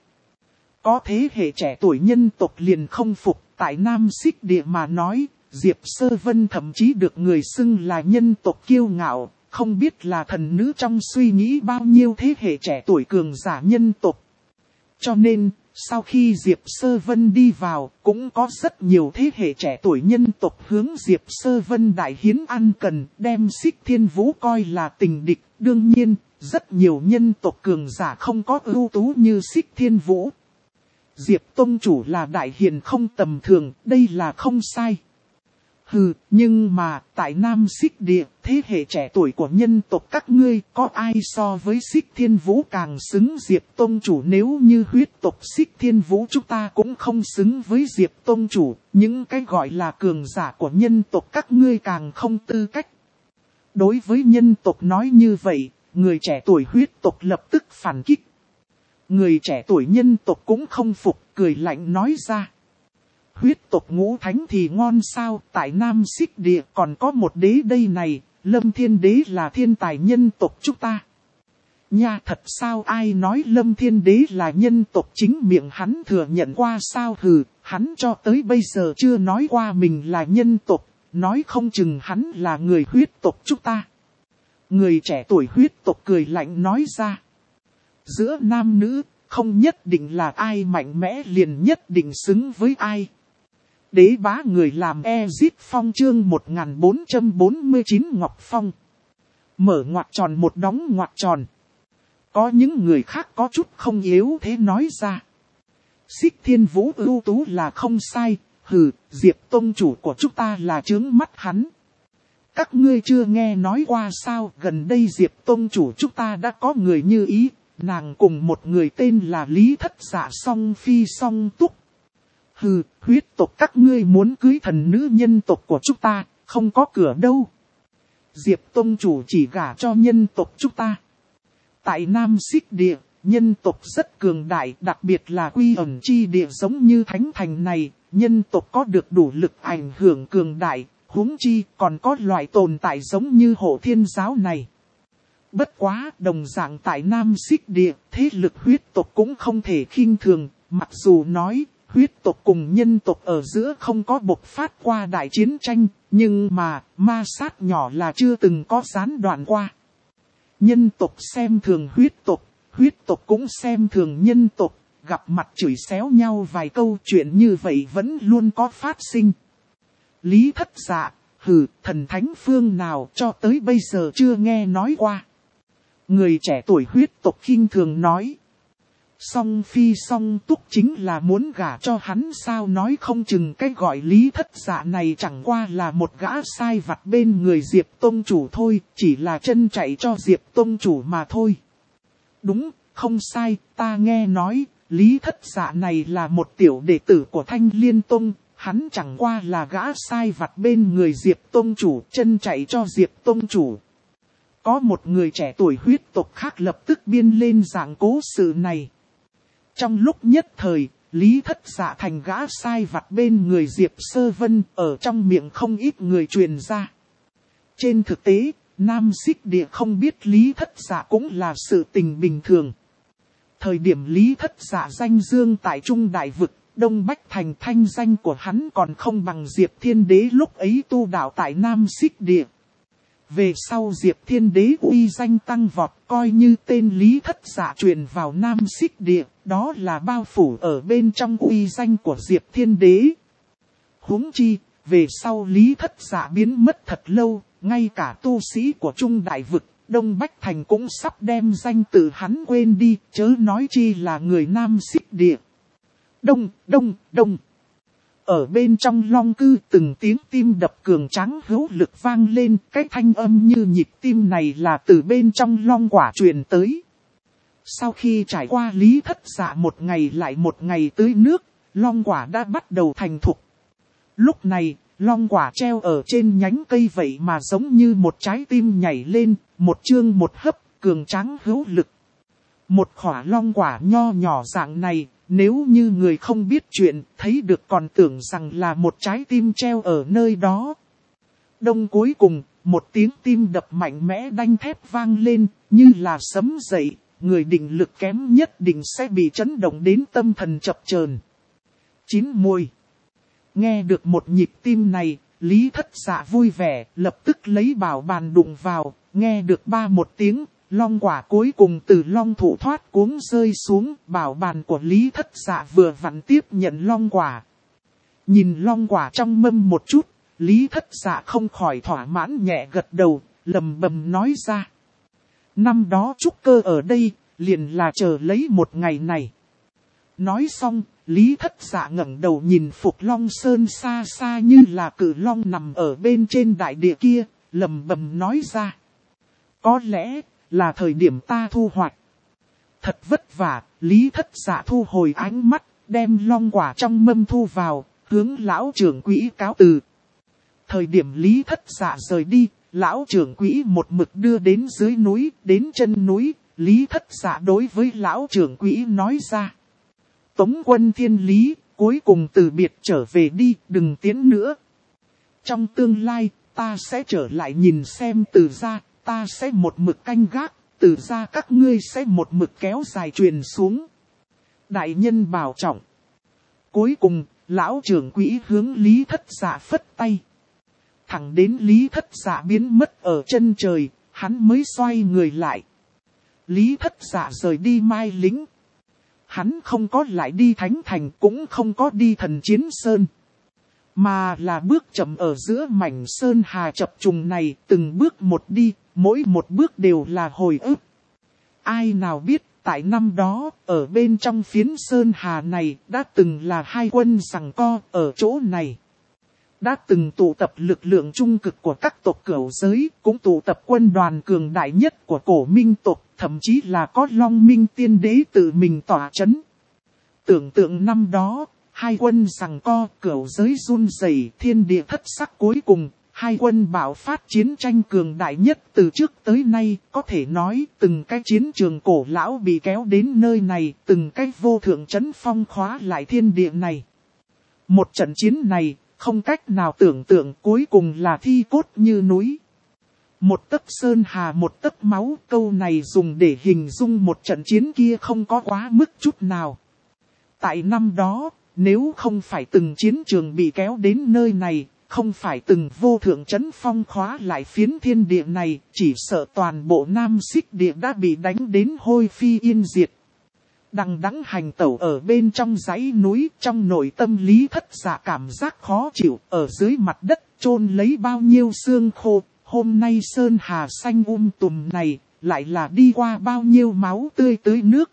Có thế hệ trẻ tuổi nhân tộc liền không phục, tại Nam Xích Địa mà nói, Diệp Sơ Vân thậm chí được người xưng là nhân tộc kiêu ngạo, không biết là thần nữ trong suy nghĩ bao nhiêu thế hệ trẻ tuổi cường giả nhân tộc. Cho nên, sau khi Diệp Sơ Vân đi vào, cũng có rất nhiều thế hệ trẻ tuổi nhân tộc hướng Diệp Sơ Vân đại hiến ăn cần, đem Xích Thiên Vũ coi là tình địch. Đương nhiên, rất nhiều nhân tộc cường giả không có ưu tú như Xích Thiên Vũ. Diệp Tông chủ là đại hiền không tầm thường, đây là không sai. Hừ, nhưng mà, tại Nam Xích Địa, thế hệ trẻ tuổi của nhân tộc các ngươi, có ai so với Xích Thiên Vũ càng xứng Diệp Tông chủ? Nếu như huyết tộc Xích Thiên Vũ chúng ta cũng không xứng với Diệp Tông chủ, những cái gọi là cường giả của nhân tộc các ngươi càng không tư cách. Đối với nhân tộc nói như vậy, người trẻ tuổi huyết tộc lập tức phản kích. Người trẻ tuổi nhân tộc cũng không phục, cười lạnh nói ra. Huyết tộc ngũ thánh thì ngon sao, tại Nam Xích Địa còn có một đế đây này, Lâm Thiên Đế là thiên tài nhân tộc chúng ta. Nha, thật sao, ai nói Lâm Thiên Đế là nhân tộc? Chính miệng hắn thừa nhận qua sao? Hừ, hắn cho tới bây giờ chưa nói qua mình là nhân tộc, nói không chừng hắn là người huyết tộc chúng ta. Người trẻ tuổi huyết tộc cười lạnh nói ra. Giữa nam nữ, không nhất định là ai mạnh mẽ liền nhất định xứng với ai. Đế bá người làm Ezit Phong chương 1449 Ngọc Phong. Mở ngoặc tròn một đóng ngoặc tròn. Có những người khác có chút không yếu thế nói ra. Xích Thiên Vũ ưu tú là không sai, hừ, Diệp Tông chủ của chúng ta là chướng mắt hắn. Các ngươi chưa nghe nói qua sao, gần đây Diệp Tông chủ chúng ta đã có người như ý, nàng cùng một người tên là Lý Thất Dạ song phi song túc. Hừ, huyết tộc các ngươi muốn cưới thần nữ nhân tộc của chúng ta, không có cửa đâu. Diệp Tông chủ chỉ gả cho nhân tộc chúng ta. Tại Nam Xích Địa, nhân tộc rất cường đại, đặc biệt là quy ẩn chi địa giống như Thánh Thành này, nhân tộc có được đủ lực ảnh hưởng cường đại, huống chi còn có loại tồn tại giống như Hộ Thiên Giáo này. Bất quá, đồng dạng tại Nam Xích Địa, thế lực huyết tộc cũng không thể khinh thường, mặc dù nói, huyết tộc cùng nhân tộc ở giữa không có bộc phát qua đại chiến tranh, nhưng mà, ma sát nhỏ là chưa từng có gián đoạn qua. Nhân tộc xem thường huyết tộc cũng xem thường nhân tộc, gặp mặt chửi xéo nhau vài câu, chuyện như vậy vẫn luôn có phát sinh. Lý Thất Dạ, hừ, thần thánh phương nào cho tới bây giờ chưa nghe nói qua. Người trẻ tuổi huyết tộc khinh thường nói. Song phi song túc chính là muốn gả cho hắn sao? Nói không chừng cái gọi Lý Thất Dạ này chẳng qua là một gã sai vặt bên người Diệp Tông chủ thôi, chỉ là chân chạy cho Diệp Tông chủ mà thôi. Đúng, không sai, ta nghe nói, Lý Thất Dạ này là một tiểu đệ tử của Thanh Liên Tông, hắn chẳng qua là gã sai vặt bên người Diệp Tông chủ, chân chạy cho Diệp Tông chủ. Có một người trẻ tuổi huyết tộc khác lập tức biên lên dạng cố sự này. Trong lúc nhất thời, Lý Thất Dạ thành gã sai vặt bên người Diệp Sơ Vân, ở trong miệng không ít người truyền ra. Trên thực tế, Nam Xích Địa không biết Lý Thất Dạ cũng là sự tình bình thường. Thời điểm Lý Thất Dạ danh dương tại Trung Đại Vực, Đông Bách Thành, thanh danh của hắn còn không bằng Diệp Thiên Đế lúc ấy tu đạo tại Nam Xích Địa. Về sau Diệp Thiên Đế uy danh tăng vọt, coi như tên Lý Thất Dạ truyền vào Nam Xích Địa, đó là bao phủ ở bên trong uy danh của Diệp Thiên Đế. Huống chi, về sau Lý Thất Dạ biến mất thật lâu, ngay cả tu sĩ của Trung Đại Vực, Đông Bách Thành cũng sắp đem danh tự hắn quên đi, chớ nói chi là người Nam Xích Địa. Đông, đông, đông. Ở bên trong long cư từng tiếng tim đập cường tráng hữu lực vang lên, cái thanh âm như nhịp tim này là từ bên trong long quả truyền tới. Sau khi trải qua Lý Thất Dạ một ngày lại một ngày tưới nước, long quả đã bắt đầu thành thục. Lúc này, long quả treo ở trên nhánh cây vậy mà giống như một trái tim nhảy lên, một chương một hấp, cường tráng hữu lực. Một khỏa long quả nho nhỏ dạng này, nếu như người không biết chuyện, thấy được còn tưởng rằng là một trái tim treo ở nơi đó. Đông cuối cùng, một tiếng tim đập mạnh mẽ đanh thép vang lên, như là sấm dậy, người định lực kém nhất định sẽ bị chấn động đến tâm thần chập chờn. Chín muồi. Nghe được một nhịp tim này, Lý Thất Dạ vui vẻ, lập tức lấy bảo bàn đụng vào, nghe được ba một tiếng. Long quả cuối cùng từ long thụ thoát cuống rơi xuống, bảo bàn của Lý Thất Dạ vừa vặn tiếp nhận long quả. Nhìn long quả trong mâm một chút, Lý Thất Dạ không khỏi thỏa mãn nhẹ gật đầu, lầm bầm nói ra. Năm đó trúc cơ ở đây, liền là chờ lấy một ngày này. Nói xong, Lý Thất Dạ ngẩng đầu nhìn Phục Long Sơn xa xa như là cự long nằm ở bên trên đại địa kia, lầm bầm nói ra. Có lẽ là thời điểm ta thu hoạch. Thật vất vả, Lý Thất Dạ thu hồi ánh mắt, đem long quả trong mâm thu vào, hướng lão trưởng quỹ cáo từ. Thời điểm Lý Thất Dạ rời đi, lão trưởng quỹ một mực đưa đến dưới núi, đến chân núi, Lý Thất Dạ đối với lão trưởng quỹ nói ra. Tống quân thiên lý, cuối cùng từ biệt trở về đi, đừng tiến nữa. Trong tương lai, ta sẽ trở lại nhìn xem Từ gia. Ta sẽ một mực canh gác, Từ gia các ngươi sẽ một mực kéo dài truyền xuống. Đại nhân bảo trọng. Cuối cùng, lão trưởng quỹ hướng Lý Thất Dạ phất tay. Thẳng đến Lý Thất Dạ biến mất ở chân trời, hắn mới xoay người lại. Lý Thất Dạ rời đi Mai Lĩnh. Hắn không có lại đi Thánh Thành, cũng không có đi Thần Chiến Sơn. Mà là bước chậm ở giữa mảnh sơn hà chập trùng này, từng bước một đi, mỗi một bước đều là hồi ức. Ai nào biết, tại năm đó, ở bên trong phiến sơn hà này, đã từng là hai quân giằng co ở chỗ này. Đã từng tụ tập lực lượng trung cực của các tộc Cửu giới, cũng tụ tập quân đoàn cường đại nhất của cổ minh tộc, thậm chí là có Long Minh Tiên Đế tự mình tỏa chấn. Tưởng tượng năm đó, hai quân giằng co, Cửu giới run rẩy, thiên địa thất sắc, cuối cùng, hai quân bạo phát chiến tranh cường đại nhất từ trước tới nay, có thể nói từng cái chiến trường cổ lão bị kéo đến nơi này, từng cái vô thượng chấn phong khóa lại thiên địa này. Một trận chiến này, không cách nào tưởng tượng, cuối cùng là thi cốt như núi. Một tấc sơn hà một tấc máu, câu này dùng để hình dung một trận chiến kia không có quá mức chút nào. Tại năm đó, nếu không phải từng chiến trường bị kéo đến nơi này, không phải từng vô thượng chấn phong khóa lại phiến thiên địa này, chỉ sợ toàn bộ Nam Xích Địa đã bị đánh đến hôi phi yên diệt. Đằng đẵng hành tẩu ở bên trong dãy núi, trong nội tâm Lý Thất Dạ cảm giác khó chịu, ở dưới mặt đất chôn lấy bao nhiêu xương khô, hôm nay sơn hà xanh tùm này, lại là đi qua bao nhiêu máu tươi tưới nước.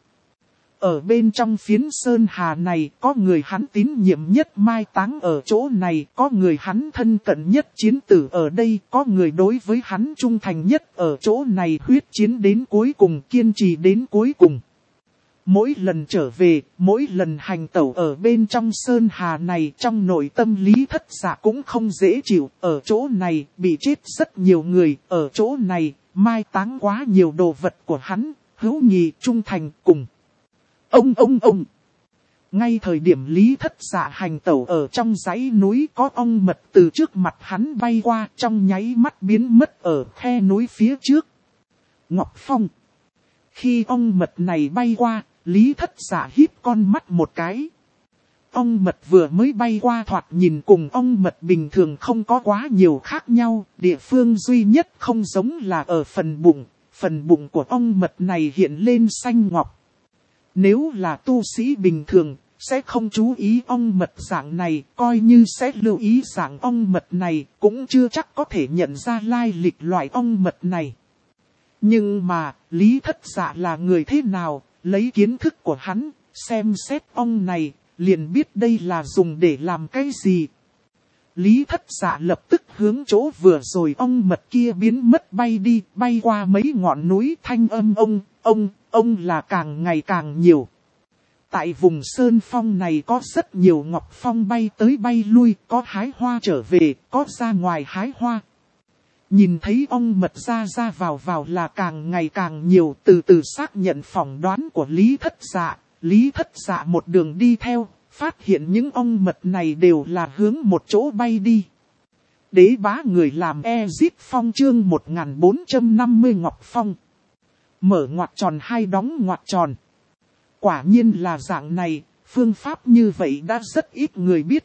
Ở bên trong phiến sơn hà này, có người hắn tín nhiệm nhất mai táng ở chỗ này, có người hắn thân cận nhất chiến tử ở đây, có người đối với hắn trung thành nhất ở chỗ này, huyết chiến đến cuối cùng, kiên trì đến cuối cùng. Mỗi lần trở về, mỗi lần hành tẩu ở bên trong sơn hà này, trong nội tâm Lý Thất Dạ cũng không dễ chịu, ở chỗ này bị chết rất nhiều người, ở chỗ này mai táng quá nhiều đồ vật của hắn, hữu nghị trung thành cùng. Ông. Ngay thời điểm Lý Thất Dạ hành tẩu ở trong dãy núi, có ong mật từ trước mặt hắn bay qua, trong nháy mắt biến mất ở khe núi phía trước. Ngọc Phong. Khi ong mật này bay qua, Lý Thất Dạ híp con mắt một cái. ong mật vừa mới bay qua thoạt nhìn cùng ong mật bình thường không có quá nhiều khác nhau. Địa phương duy nhất không giống là ở phần bụng của ong mật này hiện lên xanh ngọc. Nếu là tu sĩ bình thường, sẽ không chú ý ong mật dạng này, coi như sẽ lưu ý dạng ong mật này, cũng chưa chắc có thể nhận ra lai lịch loại ong mật này. Nhưng mà, Lý Thất Dạ là người thế nào, lấy kiến thức của hắn, xem xét ong này, liền biết đây là dùng để làm cái gì. Lý Thất Dạ lập tức hướng chỗ vừa rồi ong mật kia biến mất bay đi, bay qua mấy ngọn núi, thanh âm ông là càng ngày càng nhiều. Tại vùng sơn phong này có rất nhiều ngọc phong bay tới bay lui, có hái hoa trở về, có ra ngoài hái hoa. Nhìn thấy ong mật ra vào là càng ngày càng nhiều, từ từ xác nhận phỏng đoán của Lý Thất Dạ. Lý Thất Dạ một đường đi theo, phát hiện những ong mật này đều là hướng một chỗ bay đi. Đế bá người làm Ezip Phong chương 1450 Ngọc Phong. Mở ngoặc tròn hay đóng ngoặc tròn. Quả nhiên là dạng này, phương pháp như vậy đã rất ít người biết.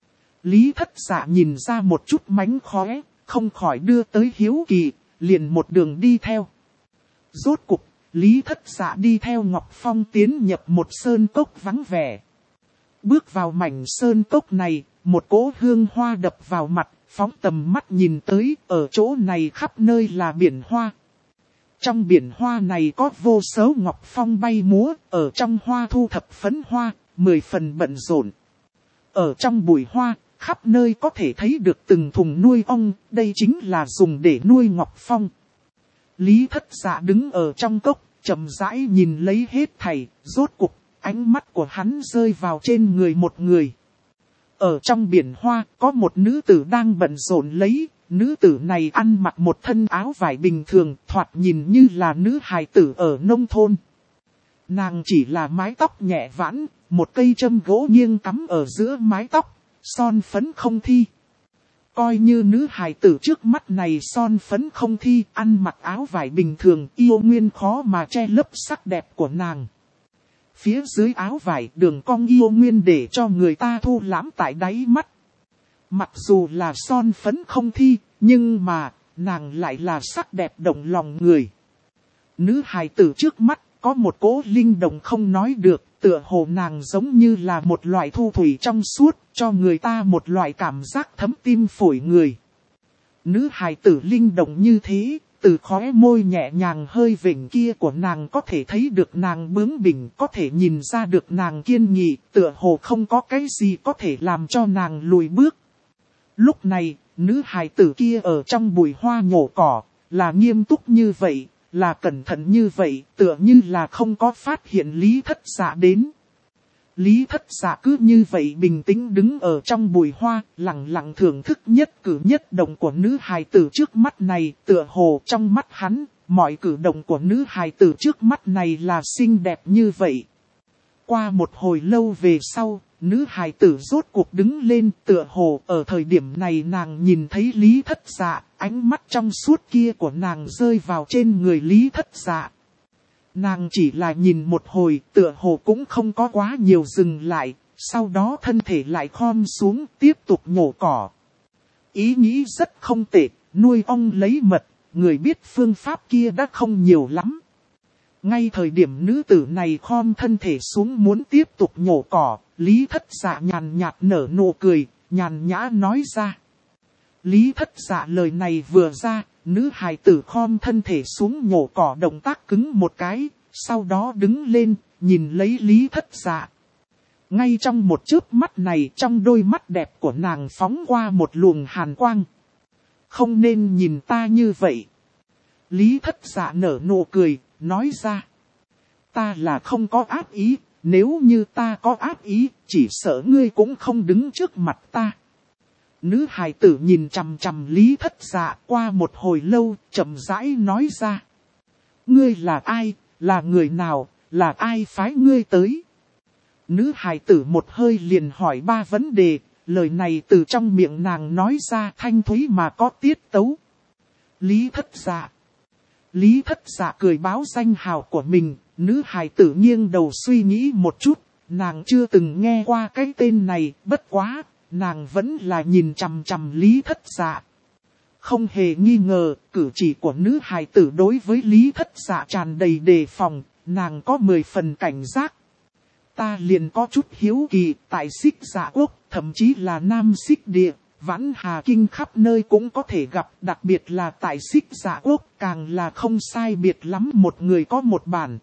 Lý Thất Dạ nhìn ra một chút mánh khóe, không khỏi đưa tới hiếu kỳ, liền một đường đi theo. Rốt cục, Lý Thất Dạ đi theo Ngọc Phong tiến nhập một sơn cốc vắng vẻ. Bước vào mảnh sơn cốc này, một cỗ hương hoa đập vào mặt, phóng tầm mắt nhìn tới, ở chỗ này khắp nơi là biển hoa. Trong biển hoa này có vô số Ngọc Phong bay múa, ở trong hoa thu thập phấn hoa, 10 phần bận rộn. Ở trong bụi hoa, khắp nơi có thể thấy được từng thùng nuôi ong, đây chính là dùng để nuôi Ngọc Phong. Lý Thất Dạ đứng ở trong cốc, chậm rãi nhìn lấy hết thảy, rốt cục, ánh mắt của hắn rơi vào trên người một người. Ở trong biển hoa, có một nữ tử đang bận rộn lấy, nữ tử này ăn mặc một thân áo vải bình thường, thoạt nhìn như là nữ hài tử ở nông thôn. Nàng chỉ là mái tóc nhẹ vãn, một cây châm gỗ nghiêng cắm ở giữa mái tóc, son phấn không thi. Coi như nữ hài tử trước mắt này son phấn không thi, ăn mặc áo vải bình thường, yêu nguyên khó mà che lấp sắc đẹp của nàng. Phía dưới áo vải đường cong yêu nguyên để cho người ta thu lãm tại đáy mắt. Mặc dù là son phấn không thi, nhưng mà, nàng lại là sắc đẹp động lòng người. Nữ hài tử trước mắt, có một cỗ linh động không nói được, tựa hồ nàng giống như là một loại thu thủy trong suốt, cho người ta một loại cảm giác thấm tim phổi người. Nữ hài tử linh động như thế, từ khóe môi nhẹ nhàng hơi vểnh kia của nàng có thể thấy được nàng bướng bỉnh, có thể nhìn ra được nàng kiên nghị, tựa hồ không có cái gì có thể làm cho nàng lùi bước. Lúc này, nữ hài tử kia ở trong bụi hoa nhổ cỏ, là nghiêm túc như vậy, là cẩn thận như vậy, tựa như là không có phát hiện Lý Thất Dạ đến. Lý Thất Dạ cứ như vậy bình tĩnh đứng ở trong bụi hoa, lặng lặng thưởng thức nhất cử nhất động của nữ hài tử trước mắt này, tựa hồ trong mắt hắn, mọi cử động của nữ hài tử trước mắt này là xinh đẹp như vậy. Qua một hồi lâu về sau, nữ hài tử rốt cuộc đứng lên, tựa hồ ở thời điểm này nàng nhìn thấy Lý Thất Dạ, ánh mắt trong suốt kia của nàng rơi vào trên người Lý Thất Dạ. Nàng chỉ là nhìn một hồi, tựa hồ cũng không có quá nhiều dừng lại, sau đó thân thể lại khom xuống tiếp tục nhổ cỏ. Ý nghĩ rất không tệ, nuôi ong lấy mật, người biết phương pháp kia đã không nhiều lắm. Ngay thời điểm nữ tử này khom thân thể xuống muốn tiếp tục nhổ cỏ, Lý Thất Dạ nhàn nhạt nở nụ cười, nhàn nhã nói ra. Lý Thất Dạ lời này vừa ra, nữ hài tử khom thân thể xuống nhổ cỏ động tác cứng một cái, sau đó đứng lên, nhìn lấy Lý Thất Dạ. Ngay trong một chớp mắt này, trong đôi mắt đẹp của nàng phóng qua một luồng hàn quang. Không nên nhìn ta như vậy. Lý Thất Dạ nở nụ cười, nói ra. Ta là không có ác ý, nếu như ta có ác ý, chỉ sợ ngươi cũng không đứng trước mặt ta. Nữ hài tử nhìn chằm chằm Lý Thất Dạ qua một hồi lâu, chậm rãi nói ra. Ngươi là ai, là người nào, là ai phái ngươi tới? Nữ hài tử một hơi liền hỏi 3 vấn đề, lời này từ trong miệng nàng nói ra thanh thúy mà có tiết tấu. Lý Thất Dạ. Lý Thất Dạ cười báo danh hào của mình, nữ hài tử nghiêng đầu suy nghĩ một chút, nàng chưa từng nghe qua cái tên này, bất quá, nàng vẫn là nhìn chằm chằm Lý Thất Dạ. Không hề nghi ngờ, cử chỉ của nữ hài tử đối với Lý Thất Dạ tràn đầy đề phòng, nàng có 10 phần cảnh giác. Ta liền có chút hiếu kỳ, tại Xích Dạ Quốc, thậm chí là Nam Xích Địa, Vãn Hà Kinh khắp nơi cũng có thể gặp, đặc biệt là tại Xích Dạ Quốc, càng là không sai biệt lắm một người có một bản.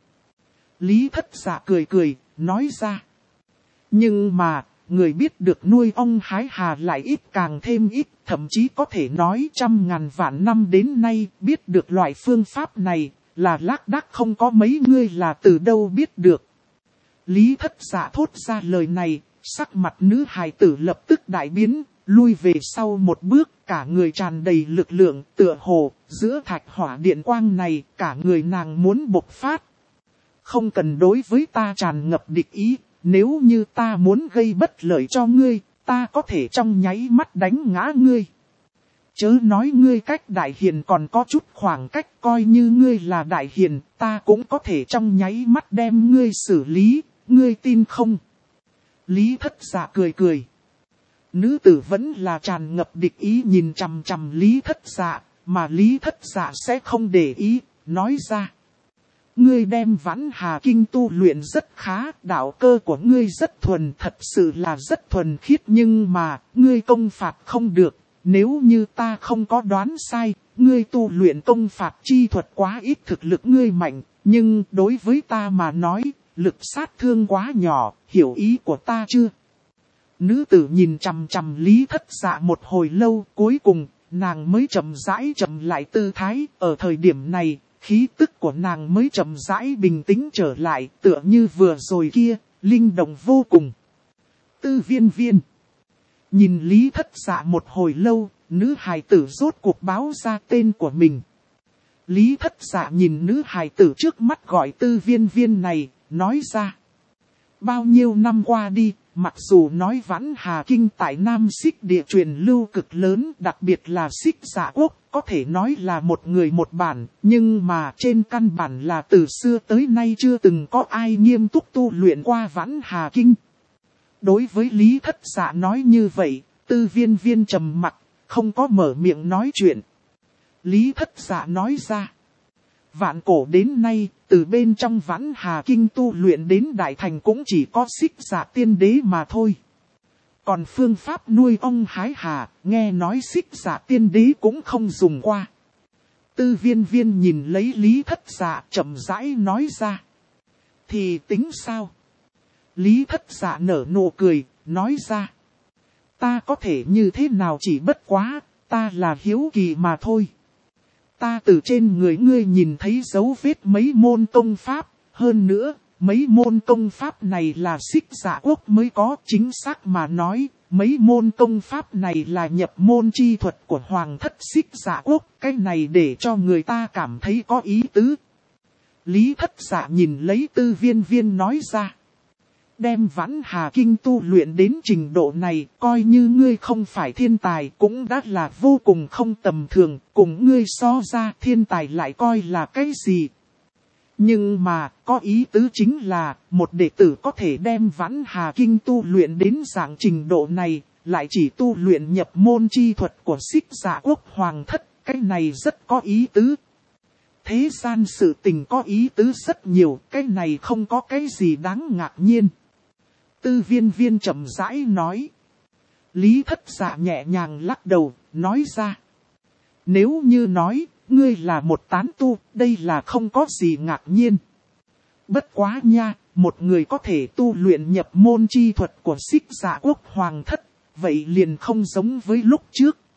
Lý Thất Dạ cười cười, nói ra. Nhưng mà, người biết được nuôi ong hái hà lại ít càng thêm ít, thậm chí có thể nói 100.000 vạn năm đến nay biết được loại phương pháp này, là lác đác không có mấy người là từ đâu biết được. Lý Thất Dạ thốt ra lời này, sắc mặt nữ hài tử lập tức đại biến, lui về sau một bước, cả người tràn đầy lực lượng, tựa hồ, giữa thạch hỏa điện quang này, cả người nàng muốn bộc phát. Không cần đối với ta tràn ngập địch ý, nếu như ta muốn gây bất lợi cho ngươi, ta có thể trong nháy mắt đánh ngã ngươi. Chớ nói ngươi cách đại hiền còn có chút khoảng cách, coi như ngươi là đại hiền, ta cũng có thể trong nháy mắt đem ngươi xử lý, ngươi tin không? Lý Thất Dạ cười cười. Nữ tử vẫn là tràn ngập địch ý nhìn chằm chằm Lý Thất Dạ, mà Lý Thất Dạ sẽ không để ý, nói ra. Ngươi đem Vãn Hà Kinh tu luyện rất khá, đạo cơ của ngươi rất thuần, thật sự là rất thuần khiết, nhưng mà, ngươi công phạt không được, nếu như ta không có đoán sai, ngươi tu luyện công phạt chi thuật quá ít, thực lực ngươi mạnh, nhưng đối với ta mà nói, lực sát thương quá nhỏ, hiểu ý của ta chưa? Nữ tử nhìn chằm chằm Lý Thất Dạ một hồi lâu, cuối cùng, nàng mới chậm rãi chậm lại tư thái, ở thời điểm này, khí tức của nàng mới chậm rãi bình tĩnh trở lại, tựa như vừa rồi kia, linh động vô cùng. Tư Viên Viên nhìn Lý Thất Dạ một hồi lâu, nữ hài tử rốt cuộc báo ra tên của mình. Lý Thất Dạ nhìn nữ hài tử trước mắt gọi Tư Viên Viên này, nói ra. Bao nhiêu năm qua đi, mặc dù nói Vãn Hà Kinh tại Nam Xích Địa truyền lưu cực lớn, đặc biệt là Xích Dạ Quốc, có thể nói là một người một bản, nhưng mà trên căn bản là từ xưa tới nay chưa từng có ai nghiêm túc tu luyện qua Vãn Hà Kinh. Đối với Lý Thất Dạ nói như vậy, Tư Viên Viên trầm mặc, không có mở miệng nói chuyện. Lý Thất Dạ nói ra. Vạn cổ đến nay, từ bên trong Vãn Hà Kinh tu luyện đến đại thành cũng chỉ có Xích Dạ Tiên Đế mà thôi. Còn phương pháp nuôi ong hái hà, nghe nói Xích Dạ Tiên Đế cũng không dùng qua. Tư Viên Viên nhìn lấy Lý Thất Dạ chậm rãi nói ra. Thì tính sao? Lý Thất Dạ nở nụ cười, nói ra. Ta có thể như thế nào chỉ bất quá, ta là hiếu kỳ mà thôi. Ta từ trên người ngươi nhìn thấy dấu vết mấy môn công pháp, hơn nữa, mấy môn công pháp này là Xích Dạ Quốc mới có, chính xác mà nói, mấy môn công pháp này là nhập môn chi thuật của Hoàng thất Xích Dạ Quốc, cái này để cho người ta cảm thấy có ý tứ. Lý Thất Dạ nhìn lấy Tư Viên Viên nói ra. Đem Vãn Hà Kinh tu luyện đến trình độ này, coi như ngươi không phải thiên tài cũng đã là vô cùng không tầm thường, cùng ngươi so ra thiên tài lại coi là cái gì. Nhưng mà, có ý tứ chính là, một đệ tử có thể đem Vãn Hà Kinh tu luyện đến dạng trình độ này, lại chỉ tu luyện nhập môn chi thuật của Xích Dạ Quốc Hoàng thất, cái này rất có ý tứ. Thế gian sự tình có ý tứ rất nhiều, cái này không có cái gì đáng ngạc nhiên. Tư Viên Viên chậm rãi nói. Lý Thất Dạ nhẹ nhàng lắc đầu, nói ra. Nếu như nói, ngươi là một tán tu, đây là không có gì ngạc nhiên. Bất quá nha, một người có thể tu luyện nhập môn chi thuật của Xích Dạ Quốc Hoàng thất, vậy liền không giống với lúc trước.